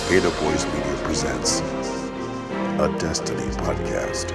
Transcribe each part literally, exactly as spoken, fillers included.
Ada Boys Media presents a Destiny podcast.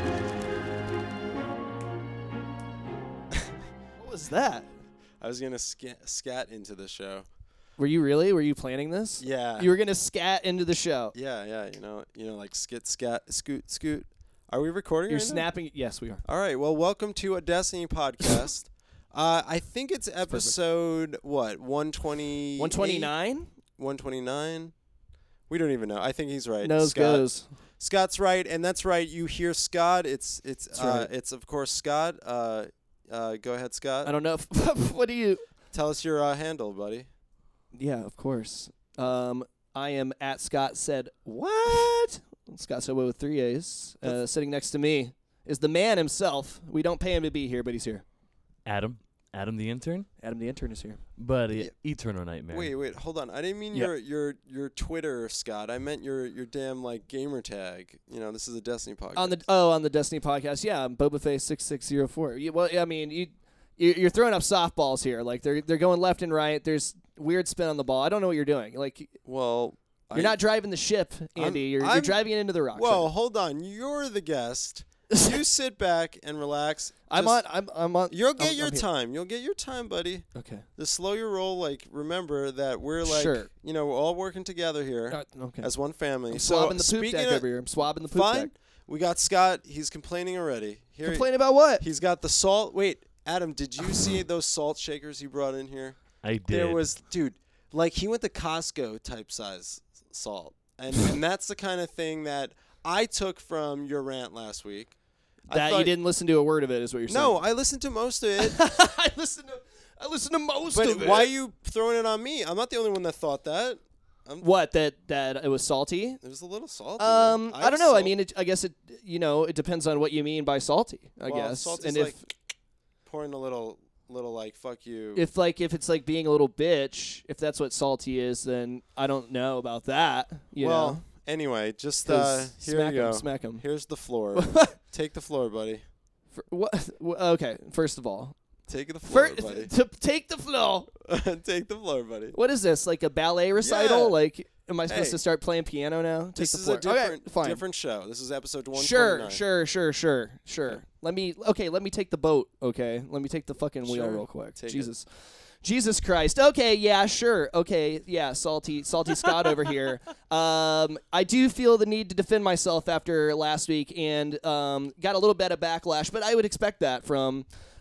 What was that? I was gonna scat, scat into the show. Were you really? Were you planning this? Yeah. You were gonna scat into the show. Yeah, yeah. You know, you know, like skit, scat, scoot, scoot. Are we recording? You're right snapping. now? Yes, we are. All right. Well, welcome to a Destiny podcast. uh, I think it's episode what one twenty. one twenty-nine. one twenty-nine. We don't even know. I think he's right. Nose Scott. goes. Scott's right, and that's right. You hear Scott. It's it's That's uh, right. it's of course Scott. Uh, uh, go ahead, Scott. I don't know. If what do you? Tell us your uh, handle, buddy. Yeah, of course. Um, I am at Scott said what? Scott said with three A's. Uh, sitting next to me is the man himself. We don't pay him to be here, but he's here. Adam. Adam the intern? Adam the intern is here. But Yeah. Eternal Nightmare. Wait, wait, hold on. I didn't mean Yeah. your your your Twitter, Scott. I meant your your damn like gamer tag. You know, this is a Destiny podcast. On the oh, on the Destiny podcast, yeah, I'm Boba Fett six six zero four. You, well, I mean, you you- you're throwing up softballs here. Like they're they're going left and right. There's weird spin on the ball. I don't know what you're doing. Like well, you're I, not driving the ship, Andy. you're, you're I'm- driving it into the rock. Well, hold on. You're the guest. You sit back and relax. I'm Just- on. I'm. I'm on. You'll get I'm- your I'm here. time. You'll get your time, buddy. Okay. Just slow your roll. Like, remember that we're like, Sure. you know, we're all working together here Uh, okay. as one family. I'm so swabbing the poop speaking deck of, over here. I'm swabbing the poop fine. deck. We got Scott. He's complaining already. Here, Complain about what? he's got the salt. Wait, Adam, did you see those salt shakers he brought in here? I did. There was, dude, like he went to Costco type size salt, and and that's the kind of thing that I took from your rant last week. I That thought- you didn't listen to a word of it is what you're saying. No, I listened to most of it. I listened to. I listened to most but of it. why are you throwing it on me? I'm not the only one that thought that. I'm, What that that it was salty? it was a little salty. Um, man. I don't know. I salt- mean, it, I guess it. You know, it depends on what you mean by salty. I well, guess. salt and is if like pouring a little, little like fuck you. if like if it's like being a little bitch, if that's what salty is, then I don't know about that. You well, know. anyway, just 'Cause uh, here smack you go. him, smack him. Here's the floor. Take the floor, buddy. For, what? wh- Okay, first of all, Take the floor, Fir- buddy. to take the floor. Take the floor, buddy. What is this? Like a ballet recital? Yeah. Like, am I supposed Hey. to start playing piano now? Take This the is floor. a different, okay, fine. different show. This is episode one Sure, twenty-nine. sure, sure, sure, sure. Yeah. Let me. Okay, let me take the boat. Okay, let me take the fucking wheel Sure. real quick. Take it. Jesus. Jesus Christ. Okay, yeah, sure. Okay, yeah, salty, salty Scott over here. Um, I do feel the need to defend myself after last week, and um, got a little bit of backlash, but I would expect that from,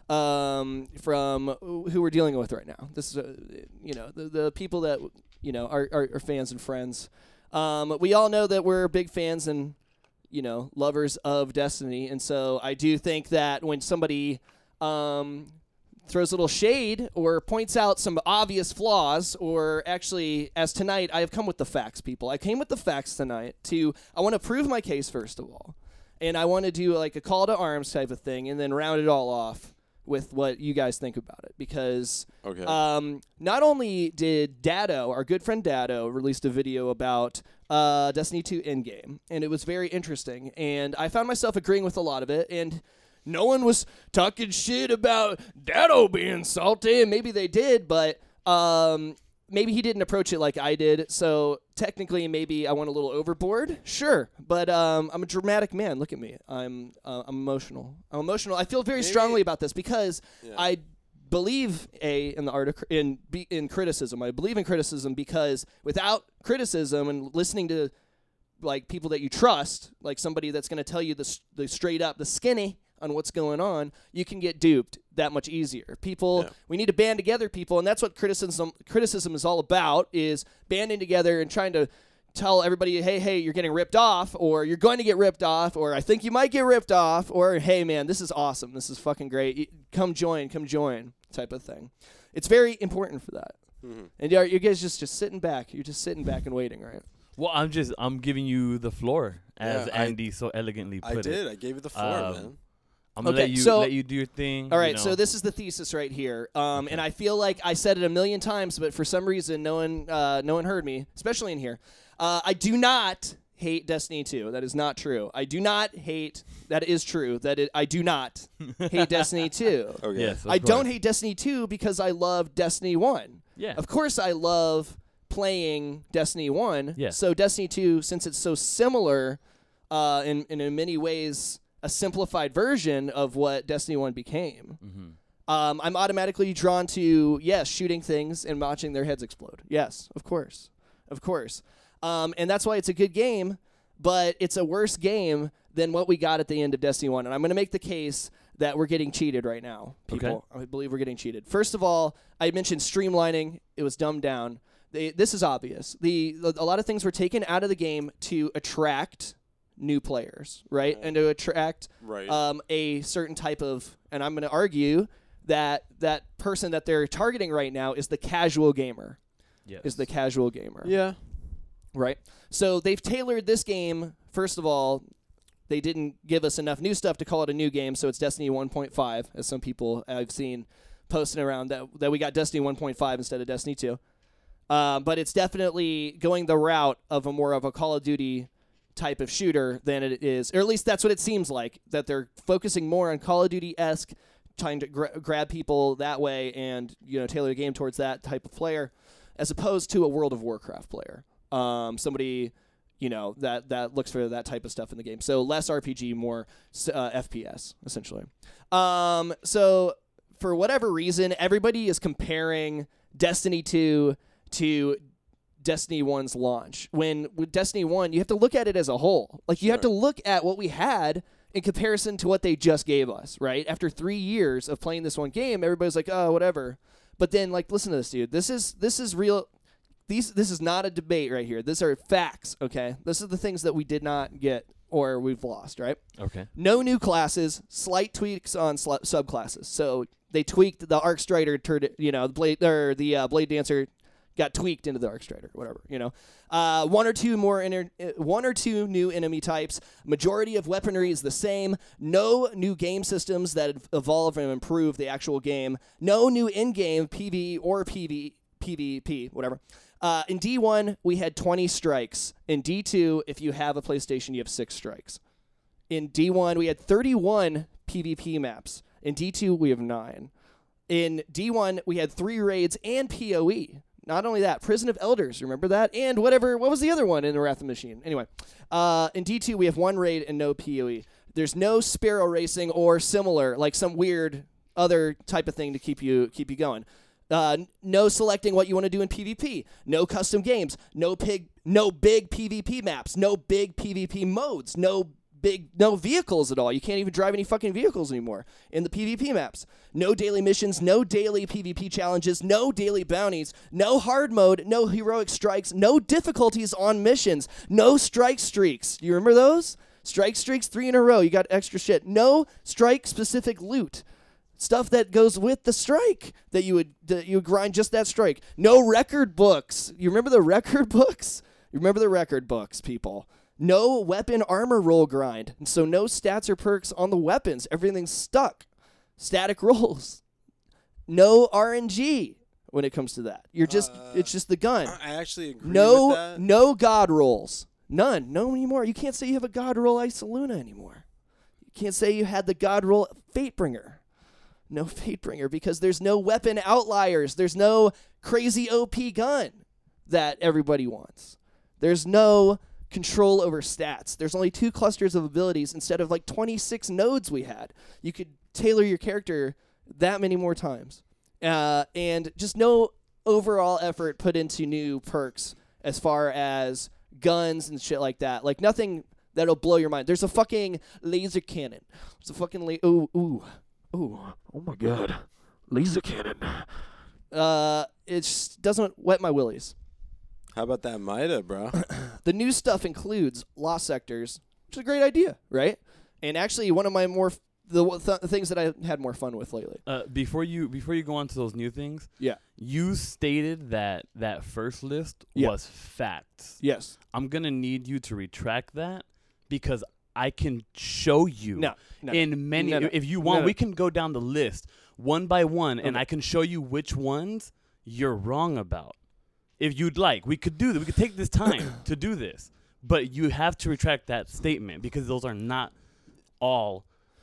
um, from who we're dealing with right now. This is, uh, you know, the the people that you know are are, are fans and friends. Um, we all know that we're big fans and you know lovers of Destiny, and so I do think that when somebody um, throws a little shade or points out some obvious flaws, or actually, as tonight, I have come with the facts, people. I came with the facts tonight to, I want to prove my case, first of all. And I want to do like a call to arms type of thing and then round it all off with what you guys think about it. Because Okay. um, not only did Dado, our good friend Dado, released a video about uh, Destiny two Endgame, and it was very interesting. And I found myself agreeing with a lot of it, and no one was talking shit about Dado being salty, and maybe they did, but um, maybe he didn't approach it like I did. So technically, maybe I went a little overboard. Sure, but um, I'm a dramatic man. Look at me. I'm uh, I'm emotional. I'm emotional. I feel very Maybe- strongly about this because Yeah. I believe a in the art of cr- in be, in criticism. I believe in criticism because without criticism and listening to like people that you trust, like somebody that's going to tell you the s- the straight up, the skinny on what's going on, you can get duped that much easier. People, Yeah. we need to band together, people, and that's what criticism criticism is all about: is banding together and trying to tell everybody, hey, hey, you're getting ripped off, or you're going to get ripped off, or I think you might get ripped off, or hey, man, this is awesome, this is fucking great, Y- come join, come join, type of thing. It's very important for that. Mm-hmm. And you you guys just just sitting back, you're just sitting back and waiting, right? Well, I'm just I'm giving you the floor, as Yeah, I- Andy so elegantly I put did. it. I gave you the floor, Um, man. I'm gonna Okay, let you so- let you do your thing. All right, you know. so this is the thesis right here, um, and I feel like I said it a million times, but for some reason, no one, uh, no one heard me, especially in here. Uh, I do not hate Destiny two. That is not true. I do not hate. That is true. That it, I do not hate Destiny two. Okay. Yes, of I don't course. hate Destiny two because I love Destiny one. Yeah. Of course, I love playing Destiny one. Yeah. So Destiny two, since it's so similar, uh, in, in in many ways a simplified version of what Destiny one became, Mm-hmm. um, I'm automatically drawn to, yes, shooting things and watching their heads explode. Yes, of course. Of course. Um, and that's why it's a good game, but it's a worse game than what we got at the end of Destiny one. And I'm going to make the case that we're getting cheated right now, people. Okay. I believe we're getting cheated. First of all, I mentioned streamlining. It was dumbed down. They, this is obvious. The, the A lot of things were taken out of the game to attract new players, right? And to attract Right. um, a certain type of, and I'm going to argue that that person that they're targeting right now is the casual gamer. Yes. Is the casual gamer. Yeah. Right? So they've tailored this game, first of all, they didn't give us enough new stuff to call it a new game, so it's Destiny one point five, as some people I've seen posting around that, that we got Destiny one point five instead of Destiny two. Um, but it's definitely going the route of a more of a Call of Duty type of shooter than it is, or at least that's what it seems like, that they're focusing more on Call of Duty-esque, trying to gra- grab people that way and, you know, tailor the game towards that type of player, as opposed to a World of Warcraft player. Um, somebody, you know, that, that looks for that type of stuff in the game. So less R P G, more uh, F P S, essentially. Um, so for whatever reason, everybody is comparing Destiny two to Destiny one's launch. When with Destiny one, you have to look at it as a whole. Like, you have to Sure. look at what we had in comparison to what they just gave us, right? After three years of playing this one game, everybody's like, oh, whatever. But then, like, listen to this, dude. This is this is real. These This is not a debate right here. These are facts, okay? This is the things that we did not get or we've lost, right? Okay. No new classes, slight tweaks on sl- subclasses. So they tweaked the Arc Strider, turned it, you know, the Blade or the uh, Blade Dancer got tweaked into the Arc Strider, whatever, you know. Uh, one or two more, inter- uh, one or two new enemy types. Majority of weaponry is the same. No new game systems that evolve and improve the actual game. No new in-game PvE or PvE, PvP, whatever. Uh, in D one, we had twenty strikes. In D two, if you have a PlayStation, you have six strikes. In D one, we had thirty-one PvP maps. In D two, we have nine. In D one, we had three raids and P O E. Not only that, Prison of Elders, remember that? And whatever, what was the other one in the Wrath of the Machine? Anyway, uh, in D two, we have one raid and no P O E. There's no Sparrow Racing or similar, like some weird other type of thing to keep you keep you going. Uh, no selecting what you want to do in PvP. No custom games. No pig. No big PvP maps. No big PvP modes. No big. No vehicles at all. You can't even drive any fucking vehicles anymore in the PvP maps. No daily missions. No daily PvP challenges. No daily bounties. No hard mode. No heroic strikes. No difficulties on missions. No strike streaks. You remember those? Strike streaks, three in a row. You got extra shit. No strike specific loot. Stuff that goes with the strike that you would that you would grind just that strike. No record books. You remember the record books? You remember the record books, people. No weapon armor roll grind. And so no stats or perks on the weapons. Everything's stuck. Static rolls. No R N G when it comes to that. You're just Uh, it's just the gun. I actually agree with No that. no god rolls. None. No anymore. You can't say you have a god roll Isoluna anymore. You can't say you had the god roll Fatebringer. No Fatebringer because there's no weapon outliers. There's no crazy O P gun that everybody wants. There's no control over stats. There's only two clusters of abilities instead of like twenty-six nodes we had. You could tailor your character that many more times. Uh, and just no overall effort put into new perks as far as guns and shit like that. Like nothing that'll blow your mind. There's a fucking laser cannon. There's a fucking la- ooh ooh. Ooh, oh my god. Laser cannon. Uh, it just doesn't wet my willies. How about that Mida, bro? The new stuff includes Lost Sectors, which is a great idea, right? And actually, one of my more, f- the th- things that I had more fun with lately. Uh, before you before you go on to those new things, Yeah. you stated that that first list Yeah. was facts. Yes. I'm gonna need you to retract that because I can show you No. no in many. No, no. If you want, No, no. we can go down the list one by one, and Okay. I can show you which ones you're wrong about. If you'd like, we could do that. We could take this time to do this, but you have to retract that statement because those are not all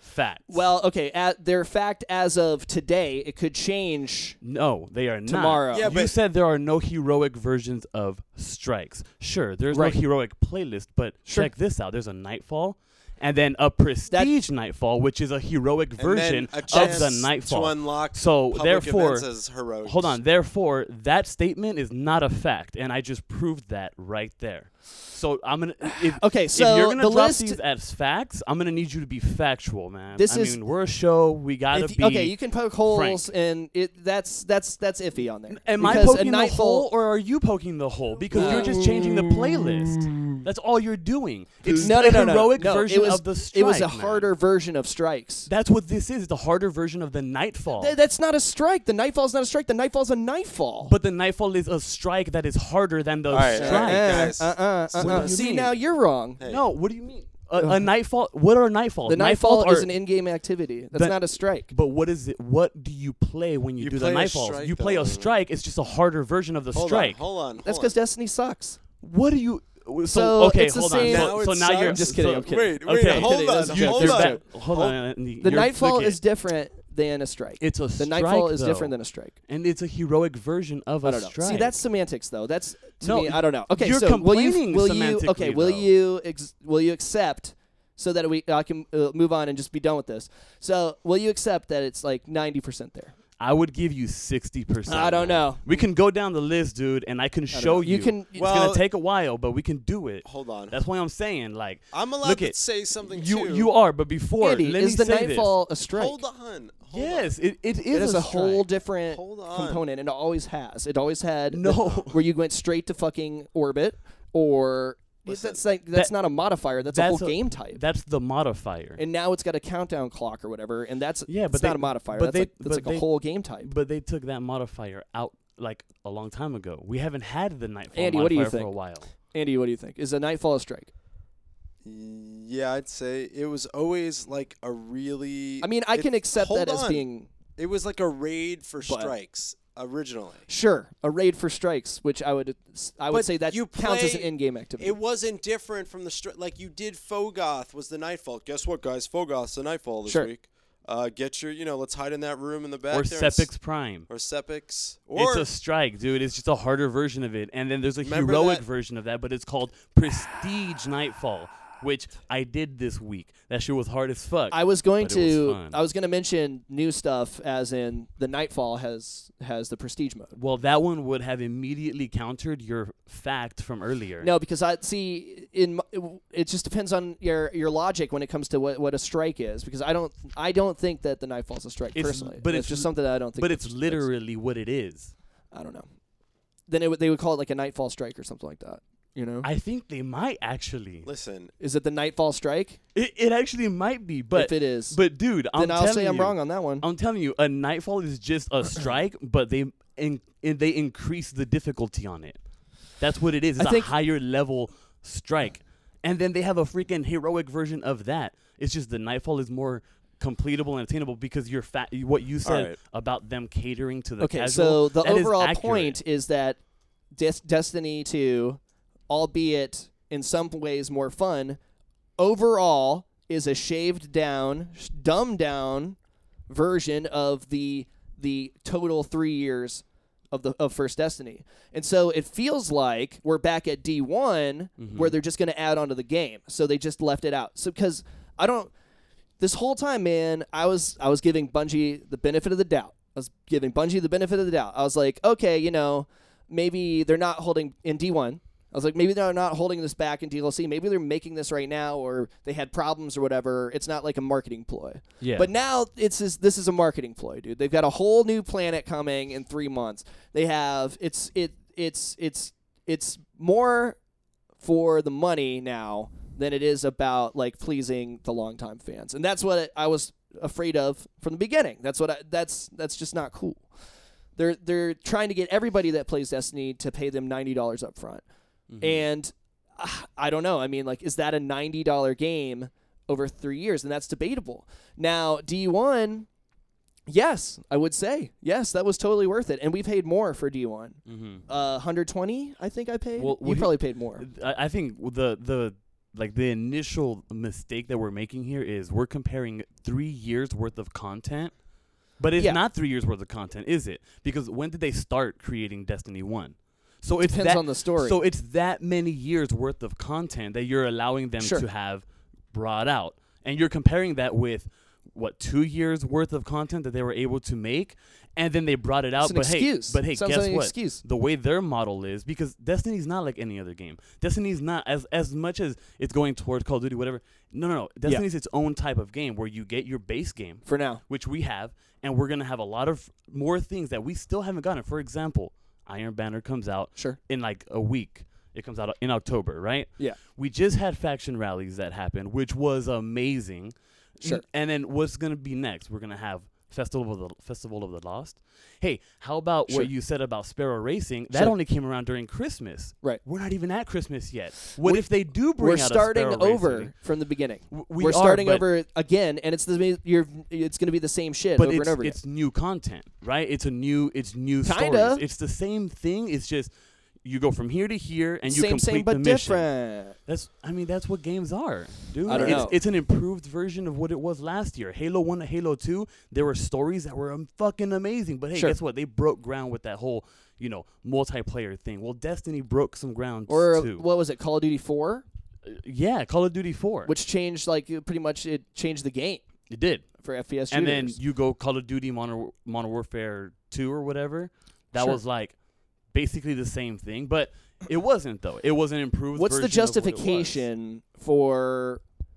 facts. Well, okay, at their fact as of today, it could change. No, they are not. Tomorrow. Yeah, you but- said there are no heroic versions of strikes. Sure, there's Right. no heroic playlist, but Sure. check this out. There's a Nightfall, and then a Prestige Nightfall, which is a heroic And version then a of chance the Nightfall. to unlock So public therefore, events as heroic. hold on. Therefore, that statement is not a fact, and I just proved that right there. So I'm gonna. If, Okay, if so you're gonna the drop list. these as facts, I'm gonna need you to be factual, man. This I is- mean, we're a show. We gotta if- be. okay, you can poke holes, frank. and it that's that's that's iffy on there. Am I Because a poking the Nightfall- hole, or are you poking the hole? Because you're just changing the playlist. That's all you're doing. It's No, no, the no, no, heroic no. version it was, of the strike. It was a man. harder version of strikes. That's what this is. It's a harder version of the Nightfall. Th- that's not a strike. The Nightfall's not a strike. The Nightfall's a Nightfall. But the Nightfall is a strike that is harder than the All right, strike. all right, guys. Uh, uh, So uh, what uh. do you See, mean? now you're wrong. Hey. No, what do you mean? A, a Nightfall? What are Nightfalls? The Nightfall Nightfalls is are- an in-game activity. That's The- not a strike. But what is it? What do you play when you, You do the play a Nightfalls? strike, You play though. a strike. It's just a harder version of the Hold strike. on, hold on. That's hold because on. Destiny sucks. What do you? So, So, okay, it's the hold same- on. Now So, it so now you're sucks. just kidding, so- I'm kidding. Wait, wait, Okay. hold Kidding, on, that's a You're- joke. hold you're on. back- Hold Hold- on. Andy. The You're- Nightfall look is it. different than a strike. It's a the strike, Nightfall is though. different than a strike. And it's a heroic version of a I don't know. strike. See, that's semantics, though. That's to No, me. I don't know. Okay, you're so will you? complaining Will you? Okay, semantically, will though. you? Ex- will you accept? So that we I can uh, move on and just be done with this. So will you accept that it's like ninety percent there? I would give you sixty percent. I don't know. We can go down the list, dude, and I can I don't show know. you. You can. It's Well- gonna take a while, but we can do it. Hold on. That's why I'm saying, like, I'm allowed look to at- say something you too. you are, but before, Andy, let is me the say Nightfall a strike? Hold on. this. Hold Yes, it, it is. It is a, a whole strike. different Hold on. component, and it always has. It always had No. the- where you went straight to fucking orbit, or Listen, that's like that's that- not a modifier. That's, that's a whole a- game type. That's the modifier. And now it's got a countdown clock or whatever, and that's Yeah, but it's not they- a modifier. but That's they- like that's but like a they- whole game type. But they took that modifier out like a long time ago. We haven't had the Nightfall Andy, what do you modifier for a think? while. Andy, what do you think? Is a Nightfall a strike? Yeah, I'd say it was always like a really. I mean, I it- can accept hold that as on. being It was like a raid for But- strikes originally. sure a raid for strikes, which I would I would But say that you counts as an play- in-game activity. It wasn't different from the stri- like you did. Fogoth was the Nightfall. Guess what, guys? Fogoth's the Nightfall this Sure. week. Uh, get your, you know, let's hide in that room in the back Or there. and s- Sepix Prime. Or Sepix. It's Or a strike, dude. It's just a harder version of it. And then there's a Remember heroic that- version of that, but it's called Prestige Nightfall, which I did this week. That shit was hard as fuck. I was going but it was to fun. I was going to mention new stuff, as in the Nightfall has has the prestige mode. well, that one would have immediately countered your fact from earlier. No, because I see in m- it just depends on your your logic when it comes to what, what a strike is. Because I don't I don't think that the Nightfall's a strike It's- personally. but it's, it's just l- something that I don't think. but that it's is- literally what it is. I don't know. Then it would, they would call it like a Nightfall strike or something like that. You know, I think they might actually. listen, is it the Nightfall strike? It, it actually might be, but if it is, but dude, I'm then I'll telling say I'm you, wrong on that one. I'm telling you, a Nightfall is just a strike, but they in, in, they increase the difficulty on it. That's what it is. It's I a think- higher level strike, and then they have a freaking heroic version of that. It's just the Nightfall is more completable and attainable because you're fat. What you said right. about them catering to the Okay, casual. so the that is overall accurate. point is that Des- Destiny two, albeit in some ways more fun, overall is a shaved down, sh- dumbed down version of the the total three years of the of First Destiny. And so it feels like we're back at D one Mm-hmm. where they're just going to add on to the game. So they just left it out. So because I don't this whole time, man, I was I was giving Bungie the benefit of the doubt. I was giving Bungie the benefit of the doubt. I was like, okay, you know, maybe they're not holding in D one. I was like, maybe they're not holding this back in D L C. Maybe they're making this right now, or they had problems or whatever. It's not like a marketing ploy. Yeah. But now it's this, this is a marketing ploy, dude. They've got a whole new planet coming in three months. They have it's it it's it's it's more for the money now than it is about like pleasing the longtime fans, and that's what I was afraid of from the beginning. That's what I, that's that's just not cool. They're they're trying to get everybody that plays Destiny to pay them ninety dollars up front. Mm-hmm. And uh, I don't know. I mean, like, is that a ninety dollars game over three years? And that's debatable. Now, D one, yes, I would say. Yes, that was totally worth it. And we paid more for D one. Mm-hmm. Uh, one hundred twenty, I think I paid. Well, you well, probably paid more. I, I think the the like the initial mistake that we're making here is we're comparing three years worth of content, but it's Yeah. not three years worth of content, is it? Because when did they start creating Destiny one? So it's Depends that, on the story. So it's that many years worth of content that you're allowing them Sure. to have brought out, and you're comparing that with what two years worth of content that they were able to make, and then they brought it out. It's an but excuse. hey, but hey, Sounds guess like an what? excuse. The way their model is, because Destiny's not like any other game. Destiny's not as as much as it's going towards Call of Duty, whatever. No, no, no. Destiny's its own type of game where you get your base game, For now. which we have, and we're gonna have a lot of more things that we still haven't gotten. For example, Iron Banner comes out Sure. in like a week. It comes out in October, right? Yeah. We just had faction rallies that happened, which was amazing. Sure. And then what's gonna be next? We're gonna have Festival of the Festival of the Lost. Hey, how about Sure. what you said about Sparrow Racing? That Sure. only came around during Christmas. Right. We're not even at Christmas yet. What We- if they do bring We're out starting a Sparrow over Racing? from the beginning. W- we We're are, starting but- over again, and it's the you're it's going to be the same shit But over it's, and over it's new content, right? It's a new, it's new Kinda. stories. It's the same thing. It's just you go from here to here and again. you Same, complete same, but the mission. different. That's, I mean, that's what games are, dude. I don't it's, know. it's an improved version of what it was last year. Halo one and Halo two, there were stories that were um, fucking amazing. But hey, Sure. guess what? They broke ground with that whole, you know, multiplayer thing. Well, Destiny broke some ground Or too. what was it? Call of Duty four, Uh, yeah, Call of Duty four. which changed like pretty much it changed the game it did. for F P S And shooters. then you go Call of Duty Modern, Modern Warfare two or whatever. That Sure. was like basically the same thing, but it wasn't though. It was an improved What's the version of what it was. justification for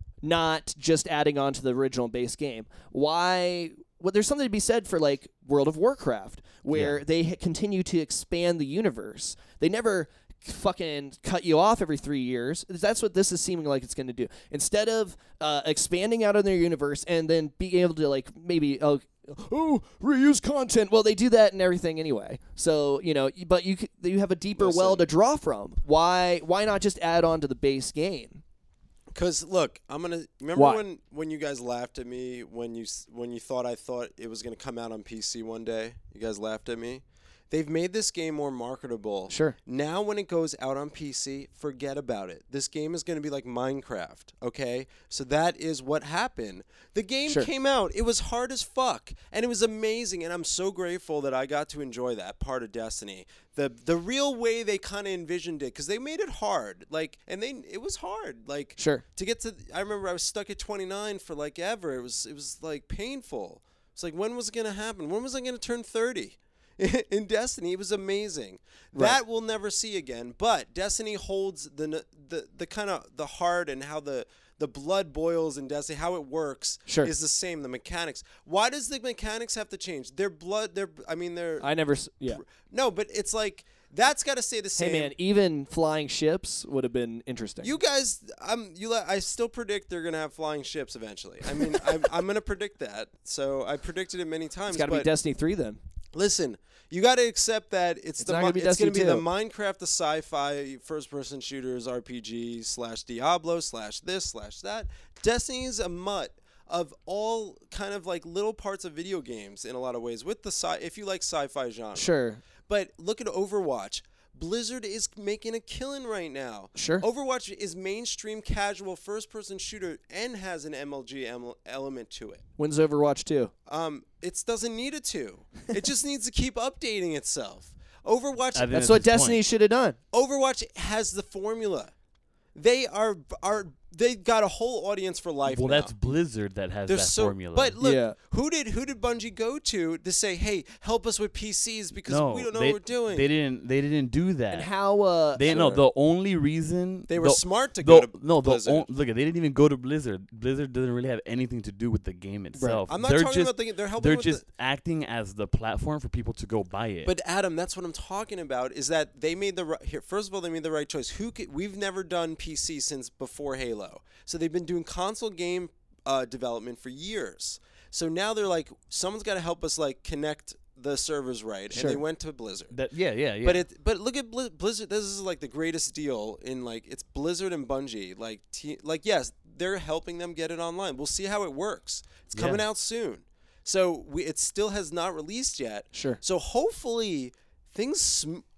not just adding on to the original base game? Why? Well, there's something to be said for like World of Warcraft, where Yeah. they h- continue to expand the universe. They never fucking cut you off every three years. That's what this is seeming like it's going to do. Instead of uh, expanding out on their universe and then being able to like maybe oh, oh reuse content. Well, they do that and everything anyway. So you know, but you c- you have a deeper well Listen. to draw from. Why why not just add on to the base game? Because look, I'm gonna remember Why? when when you guys laughed at me when you s- when you thought I thought it was gonna come out on P C one day. You guys laughed at me. They've made this game more marketable. Sure. Now when it goes out on P C, forget about it. This game is going to be like Minecraft, okay? So that is what happened. The game Sure. came out. It was hard as fuck, and it was amazing, and I'm so grateful that I got to enjoy that part of Destiny. The the real way they kind of envisioned it, cuz they made it hard. Like and they it was hard. Like Sure. to get to I remember I was stuck at twenty-nine for like ever. It was it was like painful. It's like when was it going to happen? When was I going to turn thirty? In Destiny, it was amazing. Right. That we'll never see again. But Destiny holds the the the kind of the heart and how the the blood boils in Destiny, how it works Sure. is the same. The mechanics. Why does the mechanics have to change? Their blood. Their I mean, their I never. s- Yeah. no, but it's like that's got to stay the same. Hey man, even flying ships would have been interesting. You guys, I'm you. let- I still predict they're gonna have flying ships eventually. I mean, I'm, I'm gonna predict that. So I predicted it many times. it's got to be but Destiny three then. Listen, you got to accept that it's, It's the not mi- gonna be it's going to Destiny be the two. Minecraft, the sci-fi, first-person shooters, R P G slash Diablo slash this slash that. Destiny is a mutt of all kind of like little parts of video games in a lot of ways. With the sci, if you like sci-fi genre, Sure. But look at Overwatch. Blizzard is making a killing right now. Sure. Overwatch is mainstream casual first-person shooter and has an M L G em- element to it. When's Overwatch two? Um, it doesn't need it to. It just needs to keep updating itself. Overwatch. I think That's that's what his Destiny point. should have done. Overwatch has the formula. They are are they got a whole audience for life. Well, now. that's Blizzard that has They're that so, formula. But look, Yeah. who did who did Bungie go to to say, "Hey, help us with P Cs because no, we don't know they, what we're doing." They didn't. They didn't do that. And how? Uh, They no. Sure. The only reason They were the- smart to the- go to no. The Blizzard. on, look, they didn't even go to Blizzard. Blizzard doesn't really have anything to do with the game itself. I'm not they're talking just, about the. They're helping They're with just the, acting as the platform for people to go buy it. But Adam, that's what I'm talking about. Is that they made the right, here? First of all, they made the right choice. Who could, we've never done P C since before Halo, so they've been doing console game uh, development for years. So now they're like, someone's got to help us like connect the servers right, Sure. and they went to Blizzard. that, yeah, yeah, yeah. But it, but look at Blizz- Blizzard. This is like the greatest deal in like it's Blizzard and Bungie. Like, te- like yes, they're helping them get it online. We'll see how it works. It's coming Yeah. out soon. So we, it still has not released yet. Sure. So hopefully things sm-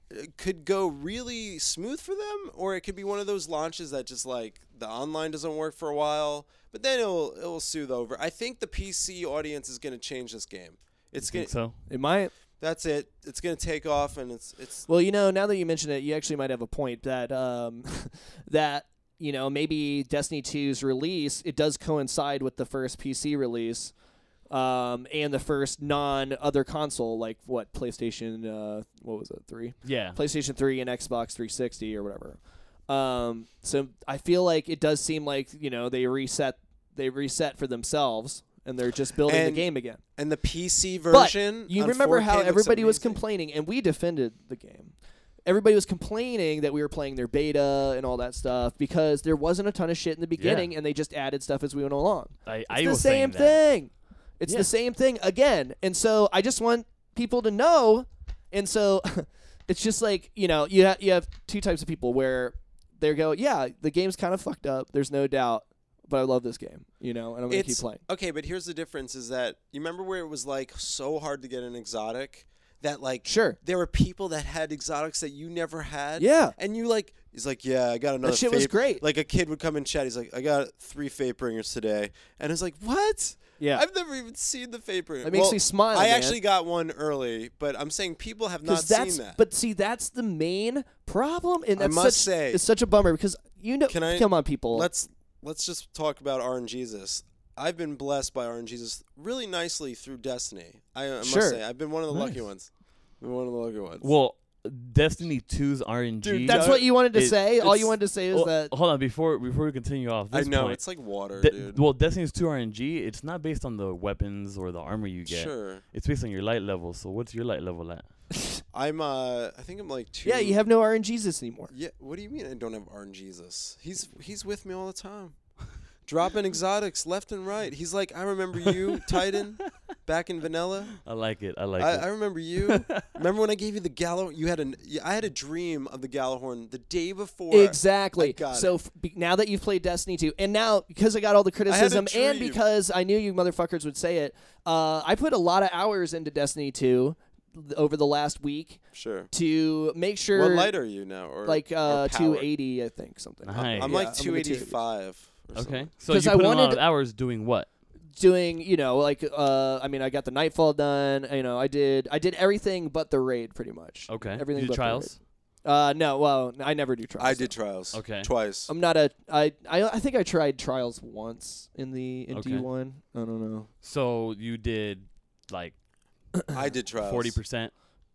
could go really smooth for them, or it could be one of those launches that just like the online doesn't work for a while, but then it'll it'll soothe over. I think the P C audience is going to change this game. It's You going think so? It might. That's it. It's going to take off, and it's it's. Well, you know, now that you mention it, you actually might have a point that um, that you know maybe Destiny two's release, it does coincide with the first P C release, um, and the first non-other console, like what PlayStation, uh, what was it, three? Yeah. PlayStation three and Xbox three sixty or whatever. Um, so I feel like it does seem like you know they reset they reset for themselves. And they're just building And- the game again. And the P C But version. you on remember four K how looks everybody was amazing. complaining, and we defended the game. Everybody was complaining that we were playing their beta and all that stuff because there wasn't a ton of shit in the beginning, and they just added stuff as we went along. I, It's I the was same saying that. thing. It's Yeah. the same thing again. And so I just want people to know. And so it's just like, you know, you, ha- you have two types of people where they go, yeah, the game's kind of fucked up. There's no doubt. But I love this game, you know, and I'm going to keep It's- playing. Okay, but here's the difference: is that you remember where it was like so hard to get an exotic that like Sure. there were people that had exotics that you never had. Yeah. and you like he's like, yeah, I got another. shit was Fate-" great. Like a kid would come in chat. He's like, I got three Fate Bringers today, and it's like, what? Yeah. I've never even seen the Fate Bringer. That makes Well, me smile, I man. actually got one early, but I'm saying people have not Because that's, seen that. but see, that's the main problem, and I that's must such, say- it's such a bummer because you know, Can I- come on, people. Let's let's just talk about R N Jesus. I've been blessed by R N Jesus really nicely through Destiny. I, I must Sure. say, I've been one of the lucky Nice. ones. Been one of the lucky ones. Well, Destiny two's R N G. Dude, that's what you wanted to it- say. All you it's- wanted to say is well, that. Hold on, before before we continue off I this know point, it's like water, De- dude. well, Destiny's two R N G, it's not based on the weapons or the armor you get. Sure. It's based on your light level. So what's your light level at? I'm uh I think I'm like two. Yeah, you have no R N Gs anymore. Yeah, what do you mean I don't have R N Jesus? He's he's with me all the time. Dropping exotics left and right. He's like, I remember you, Titan, back in vanilla. I like it. I like I, it. I remember you. Remember when I gave you the Gallo? You had a. I had a dream of the Gallahorn the day before. Exactly. I got so f- be- now that you've played Destiny two, and now because I got all the criticism, and dream. because I knew you motherfuckers would say it, uh, I put a lot of hours into Destiny two th- over the last week Sure. to make sure. What light are you now? Or Like or uh, power? two eighty, I think something. Nice. I'm Yeah, like I'm two in the two eighties. eighty-five. Or okay. something. So 'Cause you I put in a lot wanted- of hours doing what? Doing, you know, like uh, I mean, I got the Nightfall done. You know, I did, I did everything but the raid, pretty much. Okay. Everything You did but trials? the raid. Uh, no, well, I never do trials. I so. did trials. Okay. Twice. I'm not a. I, I I think I tried trials once in the in Okay. D one. I don't know. So you did like I did trials. forty percent.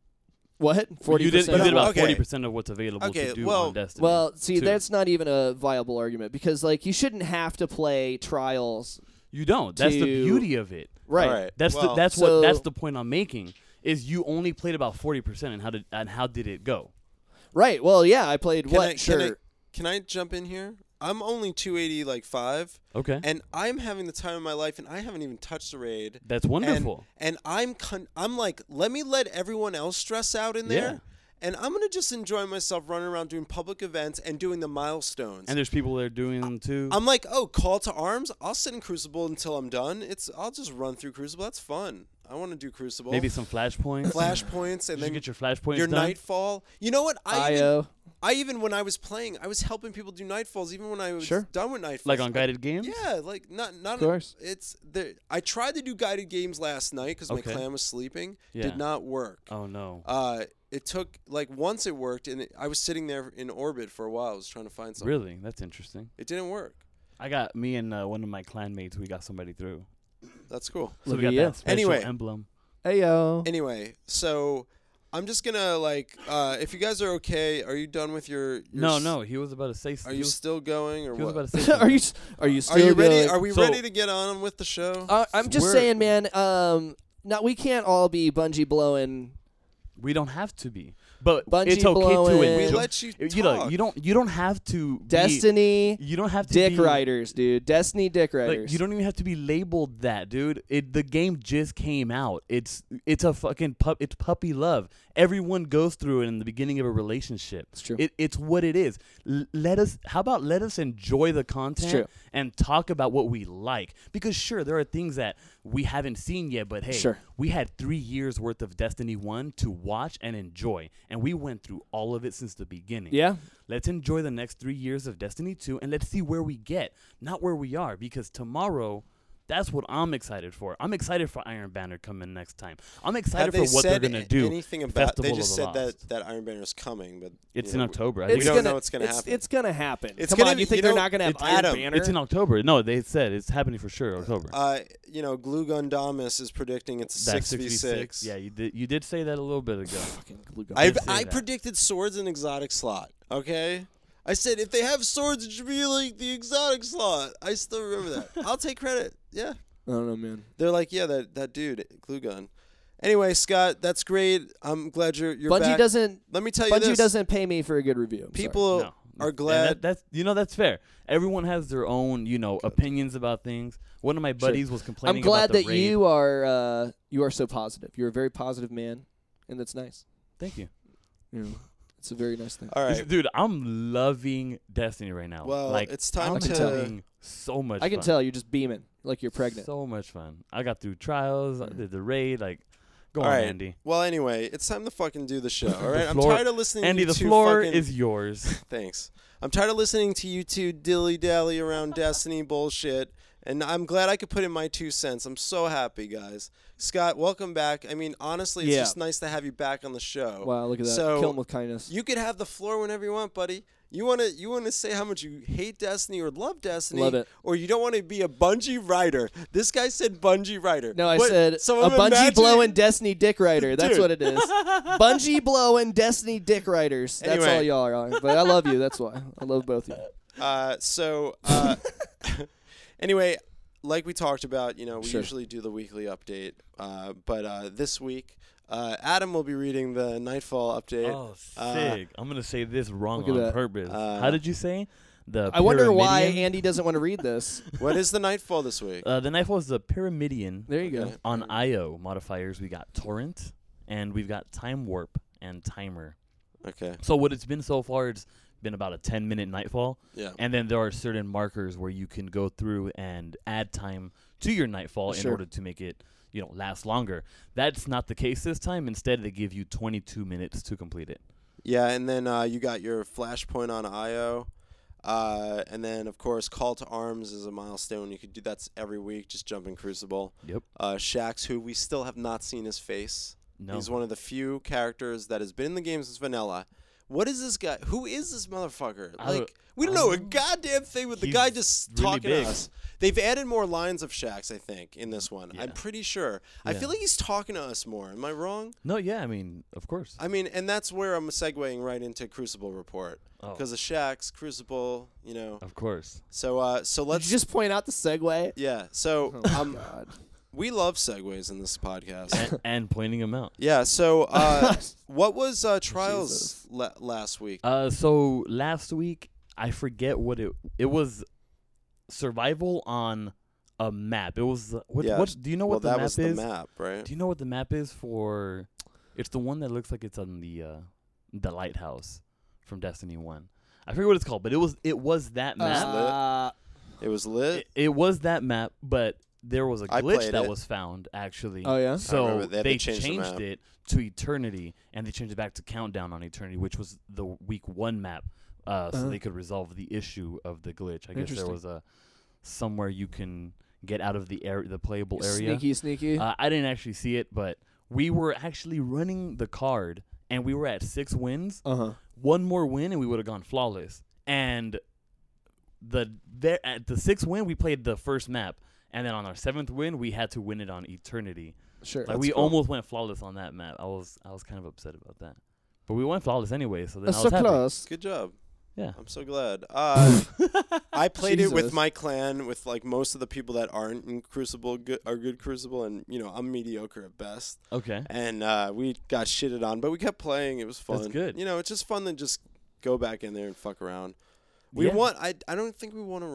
What? Forty You did, you percent. did about Okay. forty percent of what's available Okay, to do well- on Destiny. Well, see, two. that's not even a viable argument because like you shouldn't have to play trials. You don't. That's the to- beauty of it. Right. All right. That's well, the that's so- what that's the point I'm making. Is you only played about forty percent, and how did and how did it go? Right. Well, yeah, I played Can what? I, sure. Can I, can I jump in here? I'm only two eighty like five, Okay, and I'm having the time of my life, and I haven't even touched the raid. that's wonderful. And, and I'm con- I'm like, let me let everyone else stress out in there. Yeah. And I'm gonna just enjoy myself running around doing public events and doing the milestones. And there's people that are doing them too. I'm like, oh, call to arms. I'll sit in Crucible until I'm done. It's I'll just run through Crucible. That's fun. I want to do Crucible. Maybe some flashpoints. flashpoints Did and you then get your flashpoints your done? Nightfall. You know what? I even, I O. I even when I was playing, I was helping people do Nightfalls. Even when I was Sure. done with Nightfalls, Like on I- guided games? Yeah, like not not. Of course. It's there. I tried to do guided games last night because Okay. my clan was sleeping. Yeah. Did not work. Oh no. Uh, it took like once it worked, and it, I was sitting there in orbit for a while. I was trying to find something. Really? That's interesting. It didn't work. I got me and uh, one of my clanmates. We got somebody through. That's cool. So Look we got at you. that special Anyway. emblem. Hey yo. Anyway, so I'm just gonna like, uh, if you guys are okay, are you done with your? your No, s- no. He was about to say. Are he you was, still going or he was what? about to say. are you something. s- are you Are still you ready? going- Are we So- ready to get on with the show? Uh, I'm just We're- saying, man. Um, now we can't all be bungee blowing. We don't have to be, but Bungee it's okay to blowing. we enjoy. let you talk. You know, you don't. You don't have to. Be, Destiny You don't have to dick be, riders, dude. Destiny dick Like, riders. you don't even have to be labeled that, dude. It the game just came out. It's it's a fucking pup. It's puppy love. Everyone goes through it in the beginning of a relationship. It's true. It, it's what it is. L- let us. How about let us enjoy the content true. and talk about what we like? Because sure, there are things that we haven't seen yet. But hey, Sure. we had three years worth of Destiny one to watch and enjoy, and we went through all of it since the beginning. Yeah. Let's enjoy the next three years of Destiny two, and let's see where we get, not where we are, because tomorrow, that's what I'm excited for. I'm excited for Iron Banner coming next time. I'm excited Have they for what they're said going to a- do. Anything about? Festival They just of said the that Lost. that Iron Banner is coming, but It's you in know, October. I We think don't gonna, know what's gonna it's, happen. It's gonna happen. It's Come gonna on, be- you think you they're know, not gonna have it's Iron Adam. Banner? It's in October. No, they said it's happening for sure. October. Uh, you know, Glue Gun Damas is predicting it's That's six v six. Yeah, you did. You did say that a little bit ago. Fucking glue gun. I did say I that. predicted swords in exotic slot. Okay, I said if they have swords, it should be like the exotic slot. I still remember that. I'll take credit. Yeah, I don't know, man. they're like, yeah, that that dude, Glue Gun. Anyway, Scott, that's great. I'm glad you're you're Bungie back. doesn't. Let me tell you Bungie this. doesn't pay me for a good review. I'm sorry. People No. are And glad. that, that's you know that's fair. Everyone has their own you know opinions about things. One of my buddies was I'm complaining. glad about the that raid. you are uh, you are so positive. You're a very positive man, and that's nice. Thank you. You know, it's a very nice thing. All right. Dude, I'm loving Destiny right now. Well, like, it's time I'm to- having so much I can fun. tell you're just beaming like you're pregnant. So much fun. I got through trials, I did the raid, like go All on, right. Andy. Well, anyway, it's time to fucking do the show. All right. I'm floor- tired of listening Andy, to you the two floor fucking- is yours. Thanks. I'm tired of listening to you two dilly dally around Destiny bullshit, and I'm glad I could put in my two cents. I'm so happy, guys. Scott, welcome back. I mean, honestly, it's Yeah. just nice to have you back on the show. Wow, look at that. So, Kill him with kindness. You could have the floor whenever you want, buddy. You wanna you wanna say how much you hate Destiny or love Destiny, Love it. or you don't want to be a Bungie writer. This guy said Bungie writer. No, I What- said so a I'm Bungie imagining- blowing Destiny dick writer. That's Dude. what it is. Bungie blowing Destiny dick writers. That's Anyway. all y'all are. But I love you. That's why. I love both of you. Uh, so uh, anyway, like we talked about, you know, we Sure. usually do the weekly update, uh, but uh, this week, uh, Adam will be reading the Nightfall update. Oh, Uh, sick. I'm going to say this wrong Look at on that. purpose. Uh, How did you say? The I wonder why Pyramidion? Andy doesn't want to read this. What is the Nightfall this week? Uh, the Nightfall is the Pyramidian. There you go. Okay. On I O modifiers, we got Torrent, and we've got Time Warp and Timer. Okay, So what it's been so far, it's been about a ten-minute Nightfall. yeah. And then there are certain markers where you can go through and add time to your Nightfall in Sure. order to make it, you know, last longer. That's not the case this time. Instead, they give you twenty-two minutes to complete it. Yeah, and then uh, you got your Flashpoint on I O. Uh, and then, of course, Call to Arms is a milestone. You could do that every week, just jump in Crucible. Yep. Uh, Shax, who we still have not seen his face. No. He's one of the few characters that has been in the game since vanilla. What is this guy? Who is this motherfucker? I don't- Like, we don't I know a don't know. goddamn thing with the He's guy just really talking big. to us. They've added more lines of Shax, I think, in this one. I'm Yeah. pretty sure. I Yeah. feel like he's talking to us more. Am I wrong? No, yeah, I mean, of course. I mean, and that's where I'm segueing right into Crucible Report. Oh. Because of Shax, Crucible, you know. Of course. So, uh, so Did let's you just point out the segue? yeah. So, Oh, um, God. we love segues in this podcast. and, and pointing them out. Yeah. So, uh, what was uh, Trials Jesus. la- last week? Uh, so last week, I forget what it it was. Survival on a map. It was what? Yeah, what do you know well, what the that map was is? the map, right? Do you know what the map is for? It's the one that looks like it's on the uh, the lighthouse from Destiny One. I forget what it's called, but it was it was that map. Uh, It was lit. it, it was that map, but there was a I glitch played that it. was found actually. oh, yeah? So remember they had to they change the changed map. it to Eternity, and they changed it back to Countdown on Eternity, which was the week one map, uh, so Uh-huh. they could resolve the issue of the glitch. I guess there Interesting. was a somewhere you can get out of the area, the playable area. Sneaky, sneaky. Uh, I didn't actually see it, but we were actually running the card, and we were at six wins. Uh-huh. One more win, and we would have gone flawless. And the ve- at the sixth win, we played the first map, and then on our seventh win, we had to win it on Eternity. Sure. Like That's we cool. almost went flawless on that map. I was I was kind of upset about that, but we went flawless anyway. So then That's I so was happy. close. Good job. Yeah. I'm so glad. Uh, I played it with Jesus. my clan, with like most of the people that aren't in Crucible good, are good Crucible, and you know I'm mediocre at best. Okay. And uh, we got shitted on, but we kept playing. It was fun. That's good. You know, it's just fun to just go back in there and fuck around. We Yeah. won. I I don't think we won a round.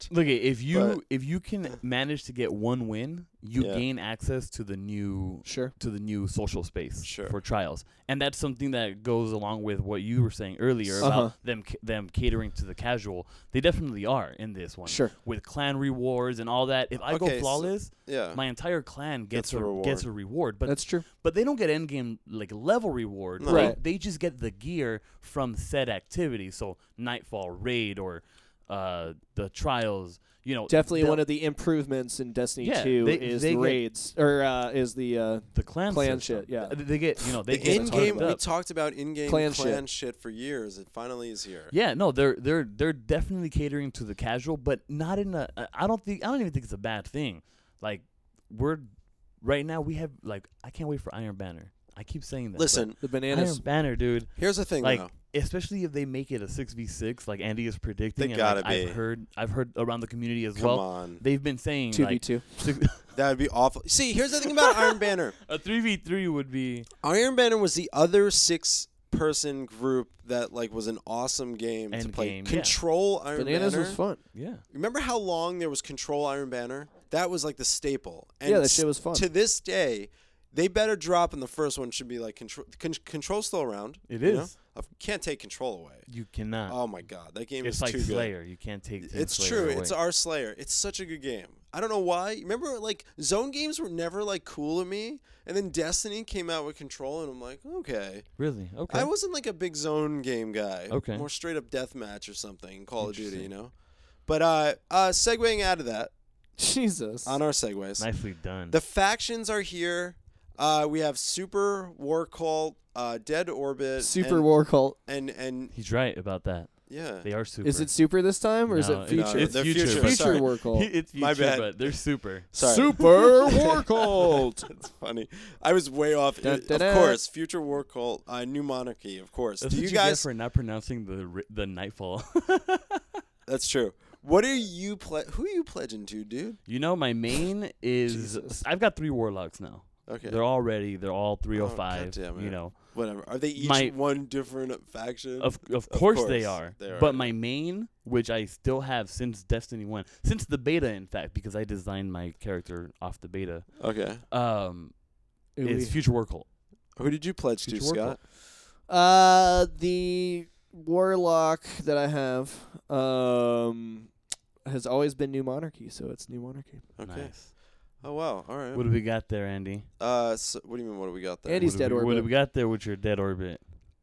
much. Look, if you But- if you can manage to get one win, you Yeah. gain access to the new Sure. to the new social space Sure. for trials, and that's something that goes along with what you were saying earlier Uh-huh. about them ca- them catering to the casual. They definitely are in this one, Sure. with clan rewards and all that. If I Okay, go so- flawless, Yeah. my entire clan gets, Gets a a, reward. gets a reward, but That's true. but they don't get end game like level reward. No. They- Right. They just get the gear from said activity. So Nightfall raid or uh, the trials. You know, Definitely they'll- one of the improvements in Destiny Yeah, two they- is they the get- raids or uh, is the uh, the clan, clan system. shit, yeah. Th- they get you know they The get in-game, hooked we up. talked about in-game Clan clan, shit. shit. for years. It finally is here. Yeah, no, they're they're they're definitely catering to the casual, but not in a. I- I don't think I don't even think it's a bad thing. Like we're right now, we have like I can't wait for Iron Banner. I keep saying that. but Listen, the Iron bananas. Banner, dude. here's the thing, Like though. especially if they make it a six v six, like Andy is predicting. They and, gotta like, be. I've heard I've heard around the community as Come well. on. They've been saying two v like two. six- That would be awful. See, here's the thing about Iron Banner. a three v three would be. Iron Banner was the other six-person group that like was an awesome game to End play. game, yeah. Control Iron Bananas Banner. was fun. Yeah. Remember how long there was Control Iron Banner? That was like the staple. And Yeah, that s- shit was fun. To this day, they better drop in the first one. Should be like Control. Con- Control's still around. It you is. know? Uh, Can't take Control away. You cannot. Oh my God, that game it's is like too Slayer. You can't take. good. Team It's Slayer true. away. It's our Slayer. It's such a good game. I don't know why. Remember, like zone games were never like cool to me, and then Destiny came out with Control, and I'm like, okay. Really okay. I wasn't like a big zone game guy. Okay. More straight up deathmatch or something, Call of Duty, you Interesting. know. But uh, uh, segueing out of that, Jesus. on our segues, Nicely done. the factions are here. Uh, we have Super War Cult, uh, Dead Orbit, Super and, War Cult. and and He's right about that. yeah. They are super. Is it super this time or is No, it it- future? It's They're future. future. but- Future Sorry. War Cult. It's future, My bad. but they're super. Sorry. Super War Cult. That's funny. I was way off. Dun, It- dun, of dun. course, Future War Cult, uh, New Monarchy, of course. That's Do what you you get guys? for not pronouncing the ri- the Nightfall. That's true. What are you ple- Who are you pledging to, dude? You know, my main is Jesus. I've got three warlocks now. Okay. They're all ready. They're all three oh five. goddamn it. You know, Whatever. Are they each My- one different faction? of of course, they course are. they are. But my main, which I still have since Destiny one, since the beta, in fact, because I designed my character off the beta, Okay. um, Ooh, is Future War Cult. Who did you pledge Future to, War Scott? Uh, the warlock that I have um has always been New Monarchy, so it's New Monarchy. Okay. Nice. Oh wow. All right. What do we got there, Andy? Uh, so, what do you mean? What do we got there? Andy's what do Dead we, What do Orbit. we got there with your Dead Orbit?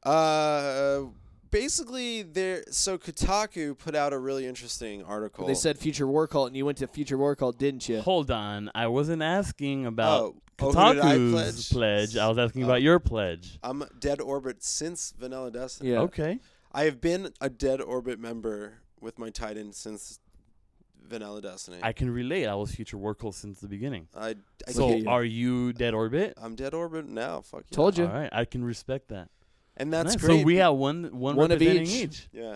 Uh, basically, there. So Kotaku put out a really interesting article. They said Future War Cult, and you went to Future War Cult, didn't you? Hold on, I wasn't asking about Oh, oh, who did I Kotaku's pledge? pledge. I was asking Oh. about your pledge. I'm Dead Orbit since Vanilla Destiny. Yeah. Okay. I have been a Dead Orbit member with my Titan since Vanilla Destiny. I can relate. I was Future War Cult since the beginning. I, I So, at you. are you Dead Orbit? I'm Dead Orbit now. Fuck yeah. Told you. All right, I can respect that. And that's Nice. great. So we have one, one, One of representing each. each. Yeah.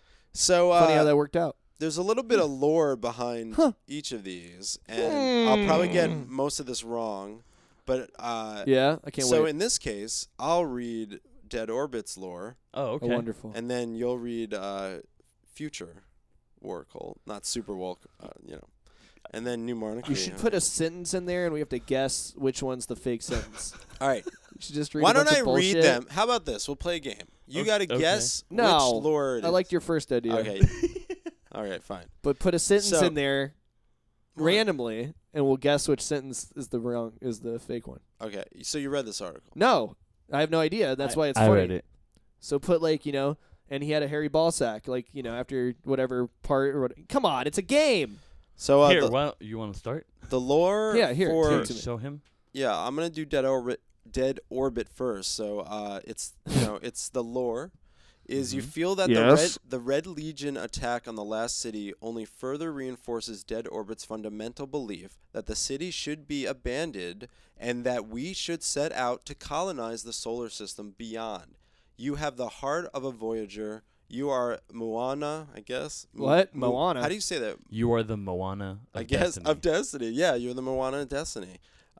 So uh, Funny how that worked out. there's a little bit of lore behind Huh. each of these, and I'll probably get Hmm. most of this wrong, but uh, Yeah, I can't so wait. in this case, I'll read Dead Orbit's lore, Oh, Oh, okay. wonderful. and then you'll read uh, Future War Cult, not Super War, uh, you know, and then New Monarchy. You should put a sentence in there, and we have to guess which one's the fake sentence. All right. You should just read. Why a bunch don't I of bullshit. read them? How about this? We'll play a game. You Okay. got to Okay. guess No, which lore it I is. liked your first idea. Okay. All right, fine. But put a sentence So- in there What? randomly, and we'll guess which sentence is the wrong is the fake one. Okay, so you read this article. No, I have no idea. That's I- why it's I funny. read it. So put like you know, and he had a hairy ball sack, like you know, after whatever part or what. Come on, it's a game. So uh, Here, the, well, you want to start? the lore Yeah, here, for give it to me. Show him. yeah, I'm gonna do Dead Orbit. Dead Orbit first. So uh, it's you know it's the lore. Is you Mhm. feel that Yes. the red the Red Legion attack on the last city only further reinforces Dead Orbit's fundamental belief that the city should be abandoned and that we should set out to colonize the solar system beyond. You have the heart of a voyager. You are Moana, I guess. Mo- What? Mo- Moana? How do you say that? You are the Moana. Of I guess Destiny. of Destiny. Yeah, you're the Moana of Destiny.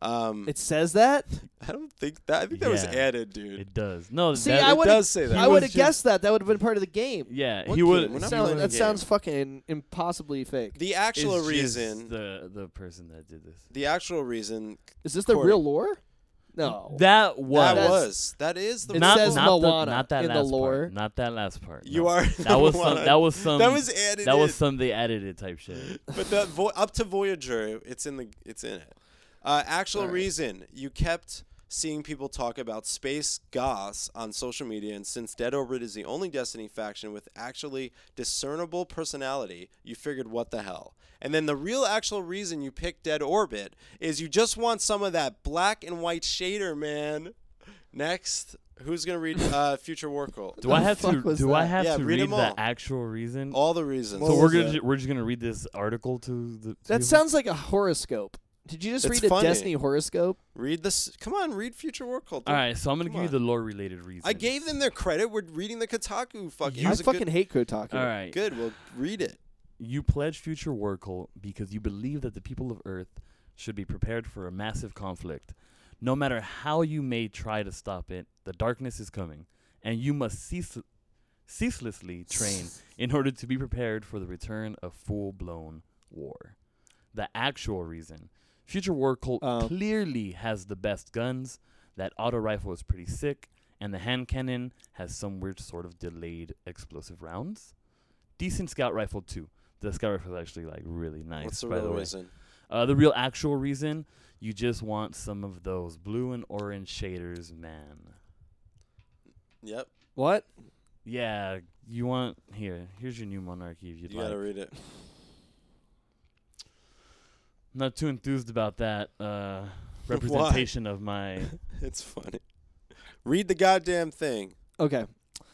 Um, It says that. I don't think that. I think that was Yeah. added, dude. It does. No, See, that, I it would does say that. I He would was have just- guessed that. That would have been part of the game. Yeah, What he game? would. We're not Sound- playing that the sounds game. fucking impossibly fake. The actual It's just reason. the the person that did this. The actual reason. Is this the Corey. real lore? No. That was. That was. That is the. It not, says not Moana the, not that in the last lore. part. Not that last part. You no. are. That was some. Moana. That was some. That was added. That was in. some. They added it type shit. But the vo- up to Voyager, it's in the. It's in it. Uh, actual Alright. reason you kept seeing people talk about space goss on social media, and since Dead Orbit is the only Destiny faction with actually discernible personality, you figured, what the hell? And then the real actual reason you picked Dead Orbit is you just want some of that black and white shader, man. Next, who's gonna read uh, Future War Cult? Do I the have to? fuck was Do I that? have Yeah, to read read, them all. the actual reason? All the reasons. What so was we're gonna that? ju- we're just gonna read this article to the. to That people? sounds like a horoscope. Did you just It's read a funny. Destiny horoscope? Read this. Come on, read Future War Cult. All right, so I'm gonna Come give you on. the lore related reason. I gave them their credit. We're reading the Kotaku. Fucking. I it was a fucking good, hate Kotaku. All right, Good. Well, read it. You pledge Future War Cult because you believe that the people of Earth should be prepared for a massive conflict. No matter how you may try to stop it, the darkness is coming, and you must cease- ceaselessly train in order to be prepared for the return of full-blown war. The actual reason. Future War Cult Oh. clearly has the best guns. That auto rifle is pretty sick, and the hand cannon has some weird sort of delayed explosive rounds. Decent scout rifle too. The scout rifle is actually like really nice. What's the by real the way. reason? Uh, the real actual reason, you just want some of those blue and orange shaders, man. Yep. What? Yeah, you want here. Here's your new monarchy if you'd You like. gotta read it. Not too enthused about that uh, representation of my. It's funny. Read the goddamn thing. Okay.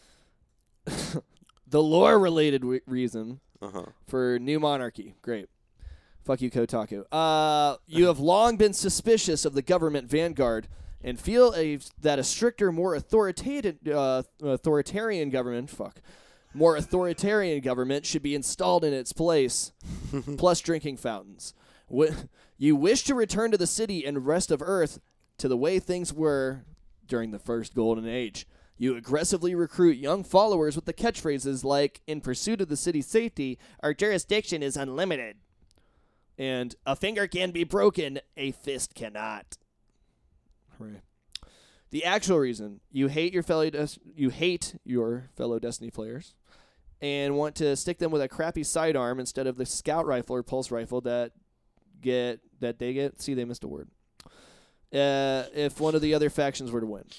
The lore-related w- reason Uh huh. for New Monarchy. Great. Fuck you, Kotaku. Uh, you have long been suspicious of the government vanguard and feel a, that a stricter, more authoritative, uh, authoritarian government, fuck, more authoritarian government should be installed in its place, plus drinking fountains. Wi- you wish to return to the city and rest of Earth to the way things were during the first golden age. You aggressively recruit young followers with the catchphrases like, in pursuit of the city's safety, our jurisdiction is unlimited. And a finger can be broken, a fist cannot. Hooray. The actual reason you hate your fellow Des- you hate your fellow Destiny players and want to stick them with a crappy sidearm instead of the scout rifle or pulse rifle that get that they get. See, they missed a word. Uh, if one of the other factions were to win.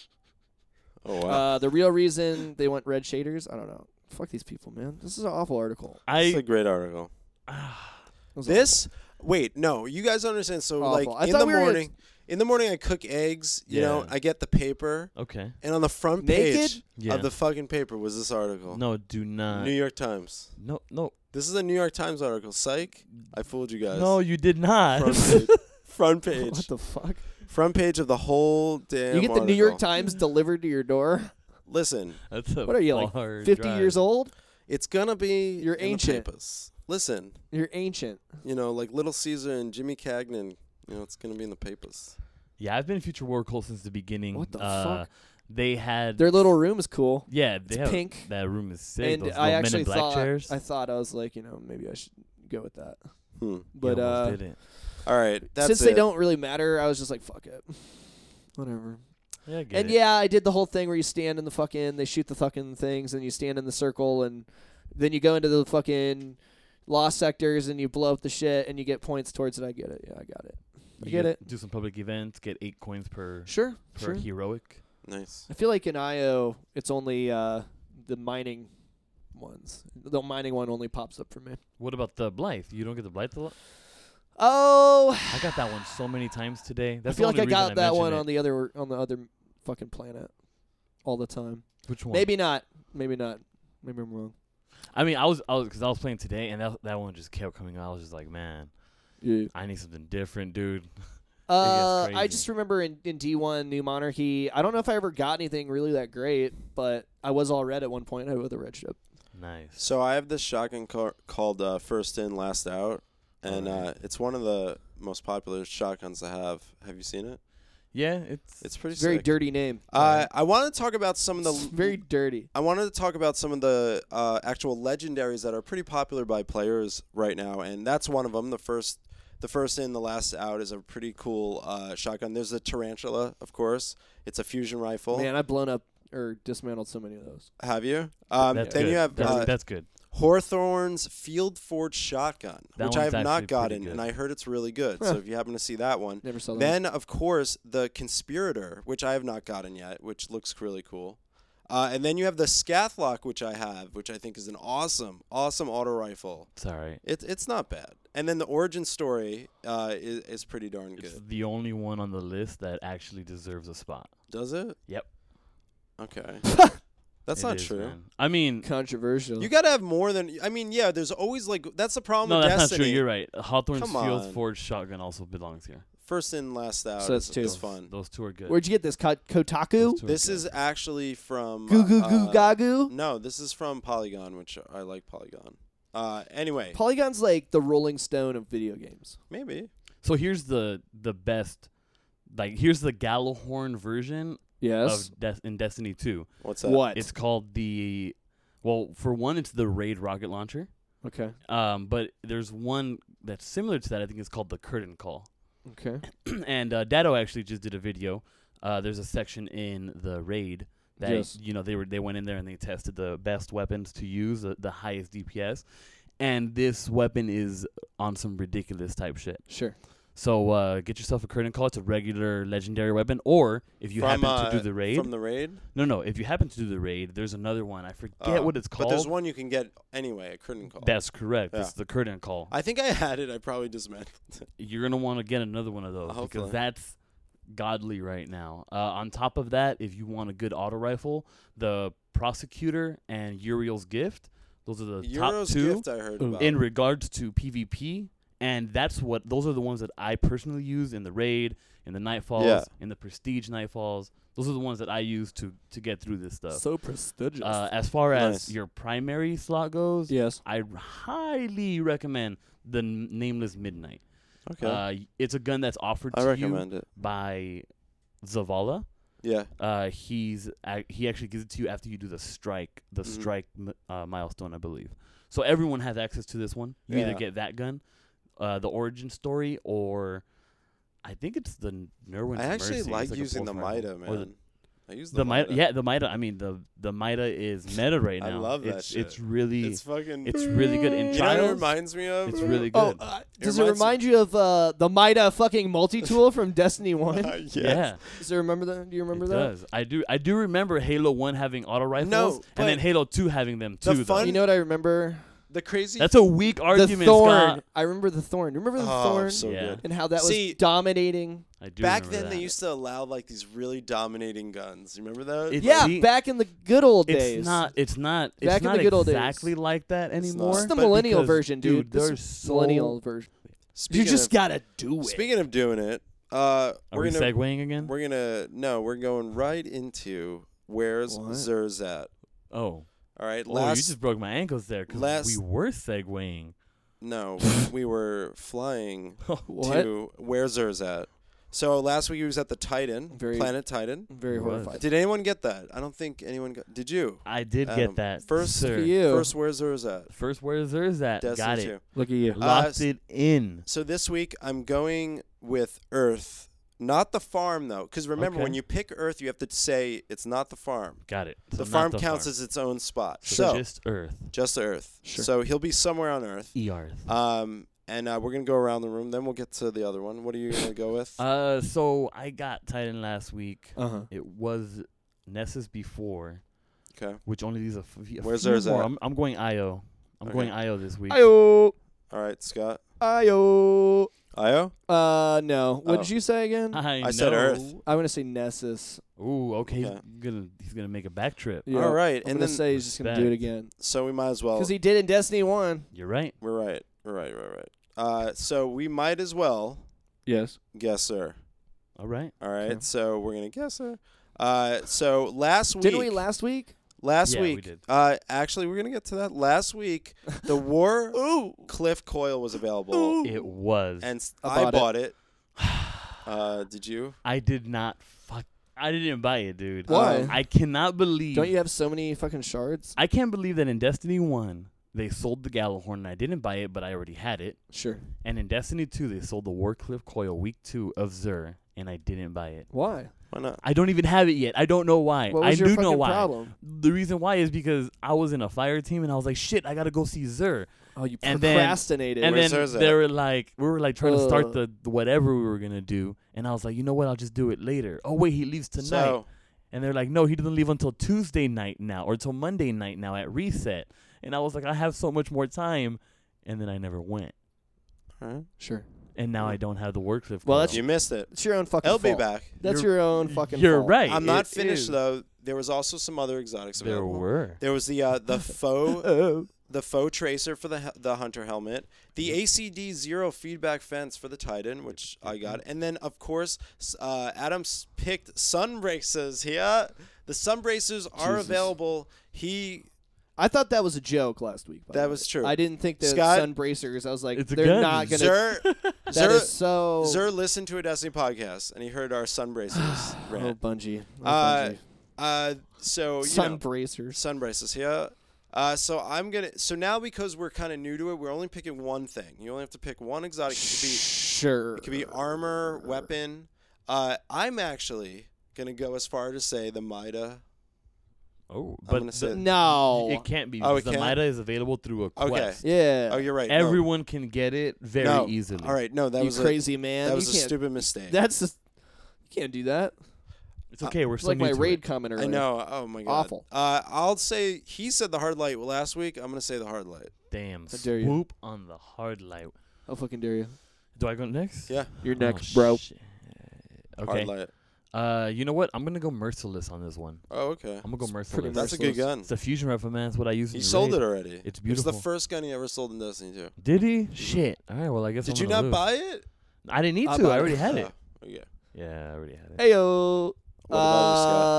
Oh wow. Uh, the real reason they want red shaders, I don't know. Fuck these people, man. This is an awful article. It's a I great article. It was This. Wait, no. You guys don't understand. So Awful. I like in thought the we were gonna- morning, in the morning I cook eggs. You know, Yeah. I get the paper, okay. and on the front Naked? page Yeah. of the fucking paper was this article. No, do not. New York Times. No, no, This is a New York Times article. Psych. I fooled you guys. no. You did not. Front page. Front What page. the fuck? Front page of the whole damn. You get the New York article. Times delivered to your door? Listen, That's a What are you, like, far fifty drive. years old? it's gonna be. You're in the ancient. papers. Listen, You're ancient. you know, like Little Caesar and Jimmy Cagnan. You know, it's gonna be in the papers. Yeah, I've been in Future War Cult since the beginning. What the uh, fuck? They had Their little room is cool. yeah, It's they have pink. that room is sick. And Those I little actually Men in Black thought chairs. I thought I was like, you know, maybe I should go with that. Hmm. But You almost uh, did it. All right. That's since it. they don't really matter, I was just like, fuck it. Whatever. Yeah, I get And it. yeah, I did the whole thing where you stand in the fucking, they shoot the fucking things, and you stand in the circle, and then you go into the fucking lost sectors, and you blow up the shit, and you get points towards it. I get it. Yeah, I got it. I You get it. Do some public events. Get eight coins per Sure, per sure. heroic. Nice. I feel like in I O, it's only uh, the mining ones. The mining one only pops up for me. What about the Blythe? You don't get the Blythe a lot? Oh, I got that one so many times today. That's I feel the like I only reason got that mention one it. on the other on the other fucking planet all the time. Which one? Maybe not. Maybe not. Maybe I'm wrong. I mean, I was I was because I was playing today, and that that one just kept coming out. I was just like, man, Yeah. I need something different, dude. Uh, I crazy. just remember in, in D one New Monarchy. I don't know if I ever got anything really that great, but I was all red at one point. I with a red ship. Nice. So I have this shotgun car called uh, First In, Last Out, and Alright. uh, it's one of the most popular shotguns to have. Have you seen it? Yeah, it's It's pretty It's a very sick. dirty name. Uh, I wanted to talk about some of the It's very dirty. I wanted to talk about some of the uh, actual legendaries that are pretty popular by players right now, and that's one of them. The first, the first in, the last out is a pretty cool uh, shotgun. There's the Tarantula, of course. It's a fusion rifle. Man, I've blown up or dismantled so many of those. Have you? Um, that's then good. you have that's, uh, that's good. Hawthorne's Field Forge shotgun, That which I one's have not actually pretty gotten, good. and I heard it's really good. Huh. So if you happen to see that one, Never saw that. then of course the Conspirator, which I have not gotten yet, which looks really cool. Uh, and then you have the Scathlock, which I have, which I think is an awesome, awesome auto rifle. It's all right. It, it's not bad. And then the origin story uh, is, is pretty darn It's good. the only one on the list that actually deserves a spot. Does it? Yep. Okay. That's It not is, true. man. I mean, Controversial. You got to have more than. I mean, yeah, there's always like. That's the problem no, with that's Destiny. not true. You're right. Hawthorne's Come Field on. Forge shotgun also belongs here. First in, last out. So that's is, two. is Those- fun. Those two are good. Where'd you get this? Ko- Kotaku? Those two are This good. is actually from. Goo goo goo uh, gagu? No, this is from Polygon, which I like Polygon. Uh, anyway, Polygon's like the Rolling Stone of video games. maybe. So here's the the best, like here's the Gallahorn version Yes. of Des- in Destiny two. What's that? What? It's called the, well, for one, it's the Raid rocket launcher. Okay. Um, but there's one that's similar to that. I think it's called the Curtain Call. Okay. and uh, Dado actually just did a video. Uh, there's a section in the Raid that Yes. you know they were they went in there and they tested the best weapons to use, the, the highest D P S, and this weapon is on some ridiculous type shit. Sure. So uh, get yourself a Curtain Call. It's a regular legendary weapon, or if you From, happen uh, to do the raid, From the raid? no, no, if you happen to do the raid, there's another one. I forget Oh, what it's called. But there's one you can get anyway, a curtain call. That's correct. Yeah. It's the Curtain Call. I think I had it. I probably dismantled it. You're gonna want to get another one of those Hopefully. because that's godly right now. Uh, on top of that, if you want a good auto rifle, the Prosecutor and Uriel's Gift, those are the top Euro's two gift I heard Ooh. about. in regards to PvP. And that's what those are the ones that I personally use in the raid, in the Nightfalls, Yeah. in the Prestige Nightfalls. Those are the ones that I use to to get through this stuff. So prestigious. Uh, as far as Nice. your primary slot goes, yes. I highly recommend the N- Nameless Midnight. okay. Uh, it's a gun that's offered I to recommend you it. by Zavala. Yeah. Uh, he's ac- he actually gives it to you after you do the strike, the Mhm. strike m- uh, milestone, I believe. So everyone has access to this one. You either Yeah. get that gun, uh, the origin story, or I think it's the N- Nerwin's I actually Mercy. It's like, a using the pulse rifle. Mida, Or the- man. I use The the, Mida, Mida. yeah, the Mida. I mean, the the Mida is meta right I now. love that it's, shit. It's really, It's fucking. it's really good in you know what it trials. reminds me of? It's really Oh, good. uh, It does it reminds remind you of uh, the Mida fucking multi-tool from Destiny one? yes. Yeah. Does it remember that? Do you remember it that? does. I do. I do remember Halo One having auto rifles, No, and then but Halo Two having them the too. though. fun- You know what I remember? The crazy. That's a weak argument, the thorn. Scott. I remember the thorn. Remember the oh, thorn so Yeah. good. and how that See, was dominating. I do. Back remember then, that. they used to allow like these really dominating guns. You remember that? It- Yeah, See, back in the good old It's days. not. It's not. It's Back in not the good old days. exactly like that It's anymore. not. It's the But millennial because, version, dude. This There's is so, millennial version. Speaking You just of, gotta do it. Speaking of doing it, uh, Are we're we gonna segueing again? we're gonna no, we're going right into where's What? Zerz at. Oh, All right, oh, you last just broke my ankles there because last- we were segueing. no, we were flying What? to where Zerz at. So last week he was at the Titan, Very- Planet Titan. I'm very It was. horrified. Did anyone get that? I don't think anyone got. Did you? I did Adam, get that. first sir. For you. First, where's Zerz at? First, where's there's that? Destiny Got it. two. Look at you. Locked Uh, it in. So this week I'm going with Earth, not the farm though, because remember Okay. when you pick Earth, you have to say it's not the farm. Got it. The So not farm the counts farm. as its own spot. so So, just Earth. just the Earth. Sure. So he'll be somewhere on Earth. Earth. Um, and uh, we're gonna go around the room. Then we'll get to the other one. What are you gonna go with? Uh, so I got Titan last week. Uh huh. It was Nessus before, Okay. which only leaves a, f- a Where's few theirs more. at? I'm, I'm going I O. I'm Okay. going I O this week. Ayo. All right, Scott. Ayo. Io. Uh, no. What Oh. did you say again? I, I said know. Earth. I'm gonna say Nessus. Ooh, okay. Okay. He's gonna he's gonna make a back trip. Yeah. All right, I'm and gonna then say he's just gonna do it Respect. again so we might as well. because he did in Destiny one. You're right. We're right. We're right. Right. Right. Uh, so we might as well Yes. guess her. All right. All right. Okay. So we're gonna guess her. Uh, so last week. Didn't we last week? Last Yeah, we week, did. uh, actually, we're gonna get to that. Last week, the War Ooh. Cliff coil was available, It was. and s- I I bought it. bought it. Uh, did you? I did not fuck. I didn't buy it, dude. Why? I cannot believe. Don't you have so many fucking shards? I can't believe that in Destiny one they sold the Gallahorn and I didn't buy it, but I already had it. Sure. And in Destiny two they sold the Warcliff coil week two of Xur and I didn't buy it. Why? Why not? I don't even have it yet. I don't know why. What I was your do fucking know why. problem? The reason why is because I was in a fire team and I was like, shit, I gotta go see Xur. Oh, you And then- procrastinated. And Where's then Xur's they at? were like, we were like trying to start Ugh. the, the whatever we were gonna do, and I was like, you know what? I'll just do it later. Oh wait, he leaves tonight. So, And they're like, no, he doesn't leave until Tuesday night now, or until Monday night now at reset. And I was like, I have so much more time, and then I never went. alright. Sure. And now I don't have the Warcliff. Well, coil. that's- you missed it. It's your own fucking It'll be fault. back. That's You're- your own fucking You're fault. right. I'm not it finished is. though. There was also some other exotics There available. were. There was the uh, the faux Oh. the faux tracer for the he- the hunter helmet, the A C D zero feedback fence for the Titan, which I got, and then of course s- uh, Adams picked sun braces here. The sun braces are Jesus. available. He I thought that was a joke last week. by That the was way. true. I didn't think that Scott- sun bracers. I was like, It's a they're gun. not gonna. Zer That Zer, is so. Zer listened to a Destiny podcast and he heard our sun braces Oh, rant. Bungie. Oh, Uh, Bungie. Uh, so you Sun know, bracers. sun braces here. Uh, so I'm gonna. So now because we're kind of new to it, we're only picking one thing. You only have to pick one exotic. It could be Sure. It could be armor, weapon. Uh, I'm actually gonna go as far to say the Mida. Oh, I'm but gonna say the- No. it can't be. Oh, because it the can't? Mida is available through a Okay. quest. Yeah. Oh, you're right. no. Everyone can get it very No. easily. All right, no, that you was crazy a, man. that was you a can't, stupid mistake. That's just. You can't do that. It's okay. We're It's still like new my to raid it. comment I earlier. know. Oh my god. Awful. Uh, I'll say he said the hard light last week. I'm gonna say the hard light. Damn. How dare you. Swoop on the hard light. How fucking dare you? Do I go next? Yeah, You're Oh, next, bro. shit. hard Okay. light. Uh, you know what? I'm gonna go merciless on this one. Oh, okay. I'm gonna go It's merciless. pretty That's a good merciless. gun. It's a fusion rifle, man. That's what I use. He in the sold raid. it already. It's It's beautiful. the first gun he ever sold in Destiny two. Did he? Shit. All right. Well, I guess. Did I'm you gonna not lose. buy it? I didn't need I to. bought I it. already had it. Oh, okay. Yeah, I already had it. Hey yo. What about you, Scott?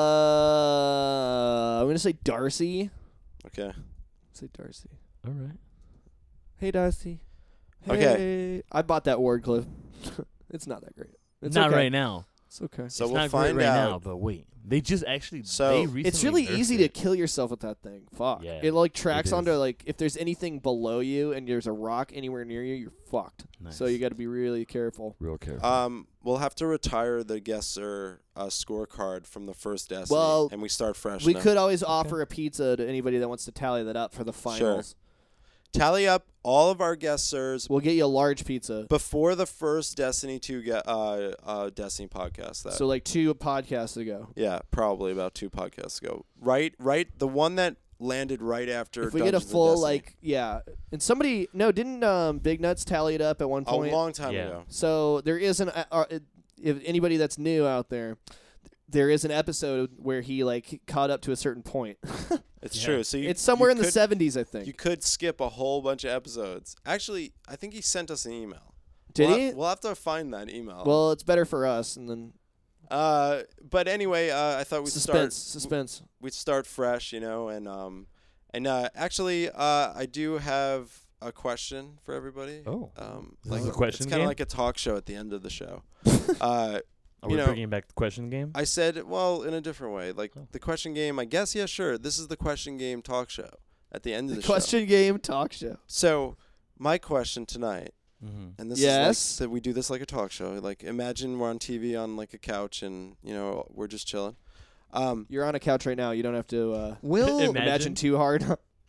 Uh, I'm gonna say Darcy. Okay. Say Darcy. All right. Hey Darcy. Okay. Hey. I bought that Wardcliff. It's not that great. It's Not okay. right now. It's okay. So it's we'll not find great right out. now. But wait, they just actually. So- they recently It's really nerfed easy to it. kill yourself with that thing. Fuck. Yeah, it like tracks it onto is. like if there's anything below you and there's a rock anywhere near you, you're fucked. So Nice. you got to be really careful. Real careful. Um, we'll have to retire the guesser uh, scorecard from the first Destiny, Well, and we start fresh. We now. could always offer a pizza to anybody that wants to tally that up for the finals. tally up all of our guessers We'll get you a large pizza. before the first Destiny two ge- uh, uh, Destiny podcast. That So like two podcasts ago. yeah, probably about two podcasts ago. Right, right. The one that landed right after. If we get a Dungeons of full Destiny. like yeah, and somebody no didn't um, Big Nuts tally it up at one a point. long time Yeah. ago. So there is an uh, uh, if anybody that's new out there, there is an episode where he like caught up to a certain point. It's Yeah. true. So you, it's somewhere you in the could- seventies, I think. You could skip a whole bunch of episodes. Actually, I think he sent us an email. Did we'll he? Ha- we'll have to find that email. Well, it's better for us, and then uh, but anyway, uh, I thought we'd suspense, start. suspense. We'd start fresh, you know, and um, and uh, actually, uh, I do have a question for everybody. Oh. Um, This like is a question it's kind game? of like a talk show at the end of the show. uh, Are you we know, bringing back the question game? I said, well, in a different way, like Oh. the question game. I guess, yeah, sure. This is the question game talk show at the end of The the, show. question game talk show. So, my question tonight, Mm-hmm. and this Yes. is like that we do this like a talk show. Like, imagine we're on T V on like a couch, and you know we're just chilling. Um, You're on a couch right now. You don't have to uh, will Imagine. imagine too hard.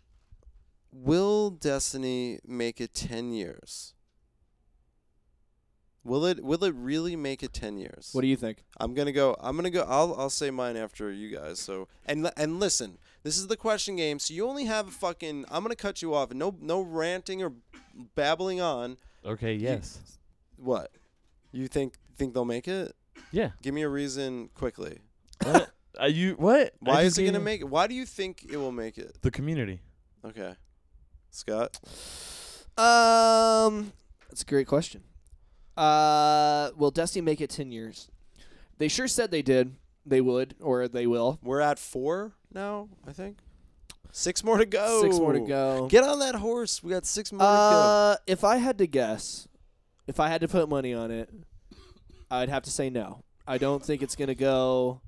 Will Destiny make it ten years? Will it will it really make it ten years? What do you think? I'm going to go I'm going to go I'll I'll say mine after you guys. So and li- and listen, this is the question game, so you only have a fucking I'm going to cut you off. No no ranting or babbling on. Okay. Yes. What? You think think they'll make it? Yeah. Give me a reason quickly. What? Are you what? I Why just is it gave going to you- make it? Why do you think it will make it? the community? Okay. Scott? Um, that's a great question. Uh, will Destiny make it ten years? They sure said they did. They would, or they will. We're at four? now, I think. Six more to go. Six more to go. Get on that horse. We got six more Uh, if I had to guess, if I had to put money on it, I'd have to say no. I don't think it's going to go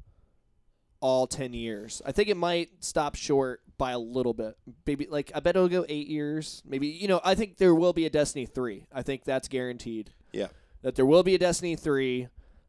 all ten years. I think it might stop short by a little bit. Maybe like I bet it'll go eight years. Maybe you know, I think there will be a Destiny three. I think that's guaranteed. Yeah. That there will be a Destiny three.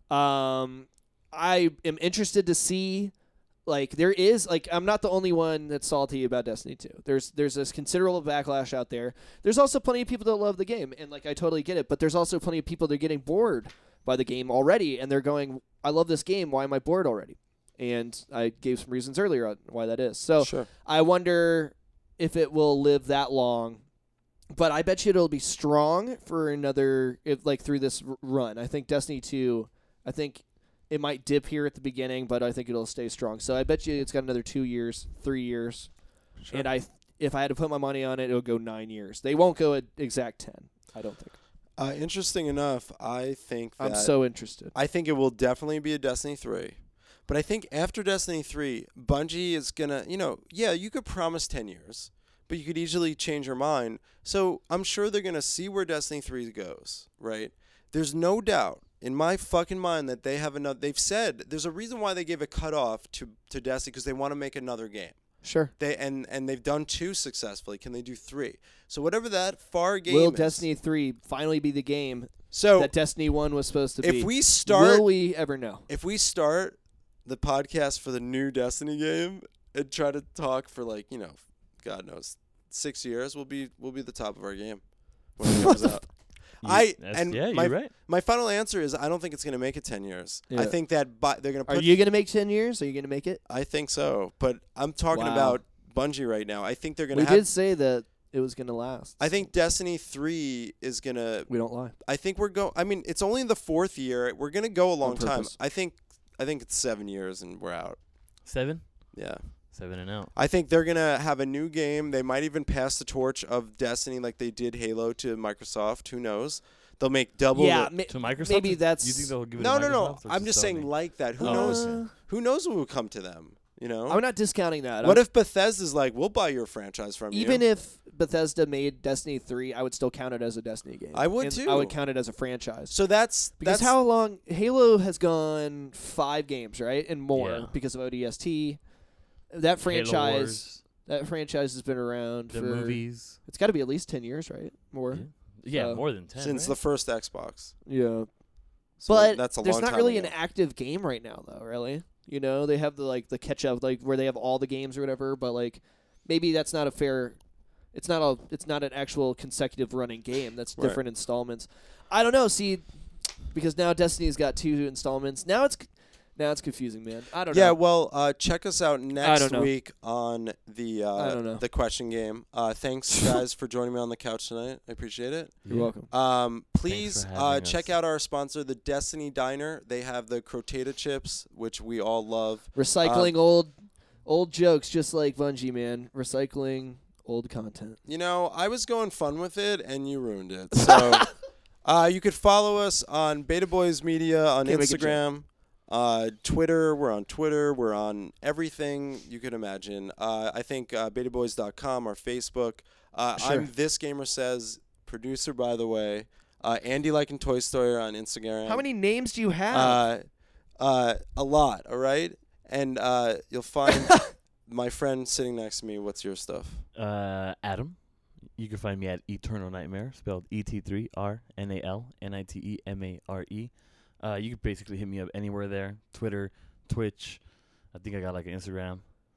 Um I am interested to see like there is like I'm not the only one that's salty about Destiny two. There's there's this considerable backlash out there. There's also plenty of people that love the game and like I totally get it, but there's also plenty of people that are getting bored by the game already and they're going, I love this game, why am I bored already? And I gave some reasons earlier on why that is. So Sure. I wonder if it will live that long. But I bet you it'll be strong for another if like through this r- run. I think Destiny two, I think it might dip here at the beginning, but I think it'll stay strong. So I bet you it's got another two years, three years. Sure. And I, if I had to put my money on it, it'll go nine years. They won't go at exact ten. I don't think. Uh, interesting enough, I think that I'm so interested. I think it will definitely be a Destiny three. But I think after Destiny three, Bungie is going to, you know, yeah, you could promise ten years, but you could easily change your mind. So I'm sure they're going to see where Destiny three goes, right? There's no doubt in my fucking mind that they have another, they've said, there's a reason why they gave a cutoff to, to Destiny because they want to make another game. Sure. They and, and they've done two successfully. Can they do three? So whatever that far game Will is. Destiny three finally be the game so that Destiny one was supposed to be? if we start, will we ever know? if we start the podcast for the new Destiny game and try to talk for like, you know, God knows, six years, we'll be we'll be the top of our game when it comes out. You- I that's- and yeah, my you're right. my final answer is I don't think it's gonna make it ten years. I Yeah. think that by, they're gonna Are put. you going to make ten years? Are you going to make it? I think so, but I'm talking Wow. about Bungie right now. I think they're gonna We have. did say that it was going to last. I think Destiny three is gonna. We don't lie. I think we're go. I mean, it's only in the fourth year. We're gonna go a long time. purpose. I think. I think it's seven years and we're out. Seven? Yeah. Seven and out. I think they're gonna have a new game. They might even pass the torch of Destiny like they did Halo to Microsoft. Who knows? They'll make double. Yeah, the- ma- To Microsoft? maybe You that's. think they'll give it no, to no, no. Microsoft or I'm to just saying Sony? like that. Who Oh, knows? Uh, Who knows what will come to them? You know. I'm not discounting that. what I'm- if Bethesda's like, we'll buy your franchise from even you? if Bethesda made Destiny three, I would still count it as a Destiny game. I would And too. I would count it as a franchise. So that's Because that's how long Halo has gone five games, right, and more Yeah. because of O D S T. That Halo franchise, Wars, that franchise has been around the for. movies. It's got to be at least ten years, right? More. Yeah, yeah So- more than ten. since right? the first Xbox. Yeah. So But that's a there's long not time really ago. an active game right now, though. Really, you know, they have the like the catch up, like where they have all the games or whatever. But like, maybe that's not a fair. It's not a. It's not an actual consecutive running game. That's Right. different installments. I don't know. See, because now Destiny's got two installments. Now it's now it's confusing, man. I don't Yeah, know. well, uh, check us out next don't know. week on the uh, I don't know. the question game. Uh, thanks guys for joining me on the couch tonight. I appreciate it. You're welcome. Um, please for uh, having check us. out our sponsor, the Destiny Diner. They have the Crotata chips, which we all love. Recycling old old jokes, just like Bungie, man. Recycling old content. You know, I was going fun with it, and you ruined it. So uh, you could follow us on Beta Boys Media on Can't make a joke. Instagram. Uh, Twitter, we're on Twitter. We're on everything you could imagine. Uh, I think uh, beta boys dot com, our Facebook. Uh, Sure. I'm This Gamer Says, producer, by the way. Uh, Andy Liking Toy Story on Instagram. How many names do you have? Uh, uh, a lot, all right? And uh, you'll find my friend sitting next to me. What's your stuff? Uh, Adam. You can find me at Eternal Nightmare, spelled E T three R N A L N I T E M A R E. Uh, you can basically hit me up anywhere there. Twitter, Twitch. I think I got like an Instagram.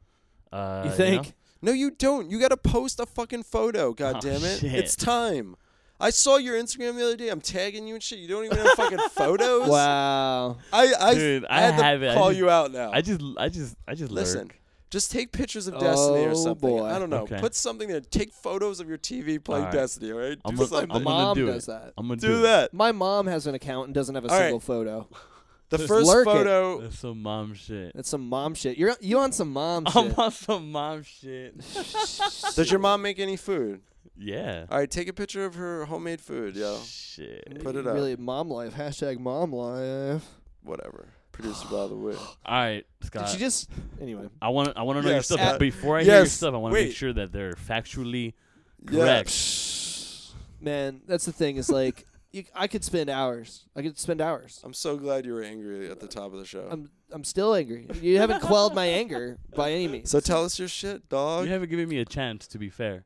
Uh, you think? know? No, you don't. You got to post a fucking photo, God Oh, damn it. shit. It's time. I saw your Instagram the other day. I'm tagging you and shit. You don't even have fucking photos? Wow. I I, Dude, I I had to have it. I call just- you out now. I just, I just, I just Listen, lurk. just take pictures of Destiny or Oh, something. boy. I don't know. Okay. Put something there. Take photos of your T V playing All right. Destiny, all right? I'm Do gonna- something. I'm My gonna mom do does it. that. I'm gonna do do, that. My mom has an account and doesn't have a All right. single photo. The Just first lurk it. photo. It. That's some mom shit. That's some mom shit. You're you on some mom I'm shit. on some mom shit. Does your mom make any food? Yeah. All right, take a picture of her homemade food, yo. Shit. Put it up. Really, mom life. Hashtag mom life. Whatever. Producer, by the way. All right, Scott. Did you just anyway? I want to I want to know your Yes, stuff. uh, but before I hear your yes, stuff, I want to make wait. sure that they're factually Yeah. correct. Man, that's the thing. Is like you, I could spend hours. I could spend hours. I'm so glad you were angry at the top of the show. I'm I'm still angry. You haven't quelled my anger by any means. So tell us your shit, dog. You haven't given me a chance, to be fair.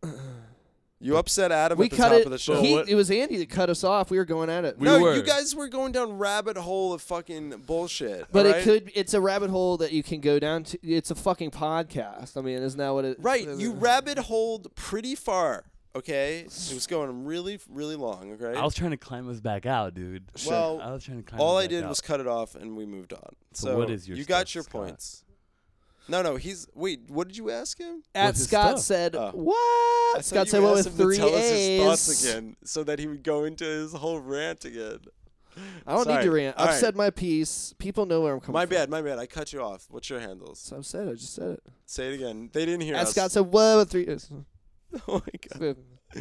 You upset Adam we at the cut top it. of the show. He, what- it was Andy that cut us off. We were going at it. We no, were. you guys were going down rabbit hole of fucking bullshit. But alright? it could. It's a rabbit hole that you can go down to. It's a fucking podcast. I mean, isn't that what it? Right, you rabbit holed pretty far. Okay, it was going really, really long. Okay. I was trying to climb us back out, dude. Well, I was trying to climb all us I back did out. was cut it off, and we moved on. So So, what is your you got stuff, your Scott? points. No, no, he's wait. What did you ask him? At What's his Scott stuff? said Oh. what? I thought Scott you said what asked with him to three tell us his A's. thoughts again, so that he would go into his whole rant again. I don't need Sorry. to rant. All I've right. said my piece. People know where I'm coming My from. bad, my bad. I cut you off. What's your handles? So I said. I just said it. Say it again. They didn't hear At us. Scott said what with three A's. Oh my god.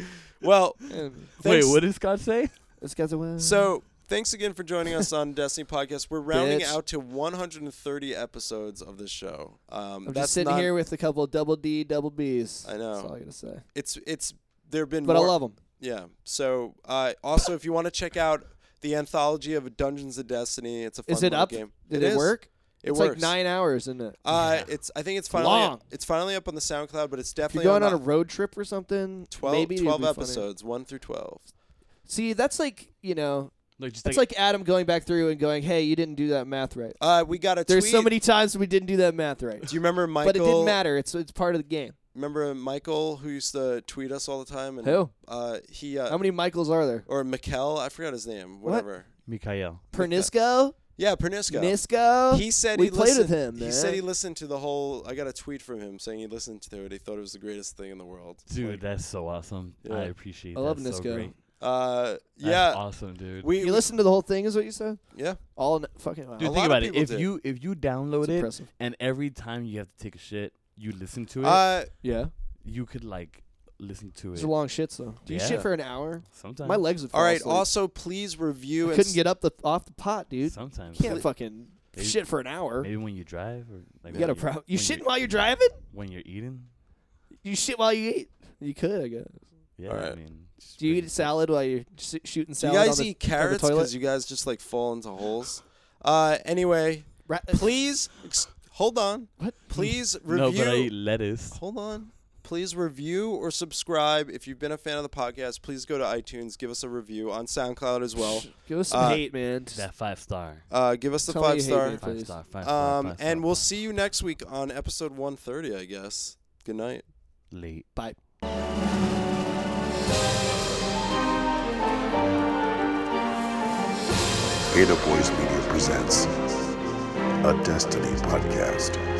Well, And Wait, thanks. what did Scott say? Scott said what? So thanks again for joining us on Destiny Podcast. We're rounding Bitch. out to one hundred thirty episodes of this show. Um, I'm that's just sitting not, here with a couple of double D, double B's. I know. That's all I gotta say. It's it's there have been But more. I love them. Yeah. So uh, also, if you want to check out the anthology of Dungeons of Destiny, it's a fun Is it little up? game. Did it, is. work? It it's works. like nine hours, isn't it? Uh, Yeah. it's I think it's finally Long. it's finally up on the SoundCloud, but it's If you're definitely going on, on a the road trip or something, twelve, maybe it'd twelve be funny. episodes, one through twelve. See, that's like you know, Like just that's like, like Adam going back through and going, "Hey, you didn't do that math right." Uh, we got a There's tweet. so many times we didn't do that math right, Do you remember Michael? but it didn't matter. It's it's part of the game. Remember Michael who used to tweet us all the time? And, Who? Uh, he uh, How many Michaels are there? or Mikkel, I forgot his name. What? Whatever. Mikhail. Pernisco, Yeah, Pernisco. Nisco. He said we he played listened, with him. He man. said he listened to the whole. I got a tweet from him saying he listened to it. He thought it was the greatest thing in the world. Dude, Like, that's so awesome. Yeah. I appreciate I that. love so Nisco. great. uh, That's yeah, awesome, dude. we, You we- listened to the whole thing, is what you said? yeah. All n- fucking. Wow. Dude, A think lot of about it. people If did. you if you download It's it impressive. and every time you have to take a shit, you listen to it, Uh, Yeah. you could like listen to These it. are long shits though. Do you Yeah. shit for an hour? Sometimes. My legs would fall all right. asleep. Also, please review. I and couldn't s- get up the off the pot, dude. Sometimes. Can't Ple- fucking Maybe- shit for an hour. Maybe when you drive or like You got a when pro. You when shitting while you're driving? when you're eating. You shit while you eat? You could, I guess. Yeah, I Alright. mean. just Do you bring- eat salad while you're sh- shooting Do you salad? guys on the, eat on the carrots toilet? because you guys just like fall into holes? Uh, anyway, Ra- please ex- hold on. What? Please No, review. but I eat lettuce. Hold on. Please review or subscribe. If you've been a fan of the podcast, please go to iTunes. Give us a review on SoundCloud as well. Give us some Uh, hate, man. That five star. Uh, give us the Tell me five you hate star. me. Five Please. star. Five star. Um, five star, and we'll five. see you next week on episode one thirty, I guess. Good night. Late. Bye. Ada Boys Media presents a Destiny podcast.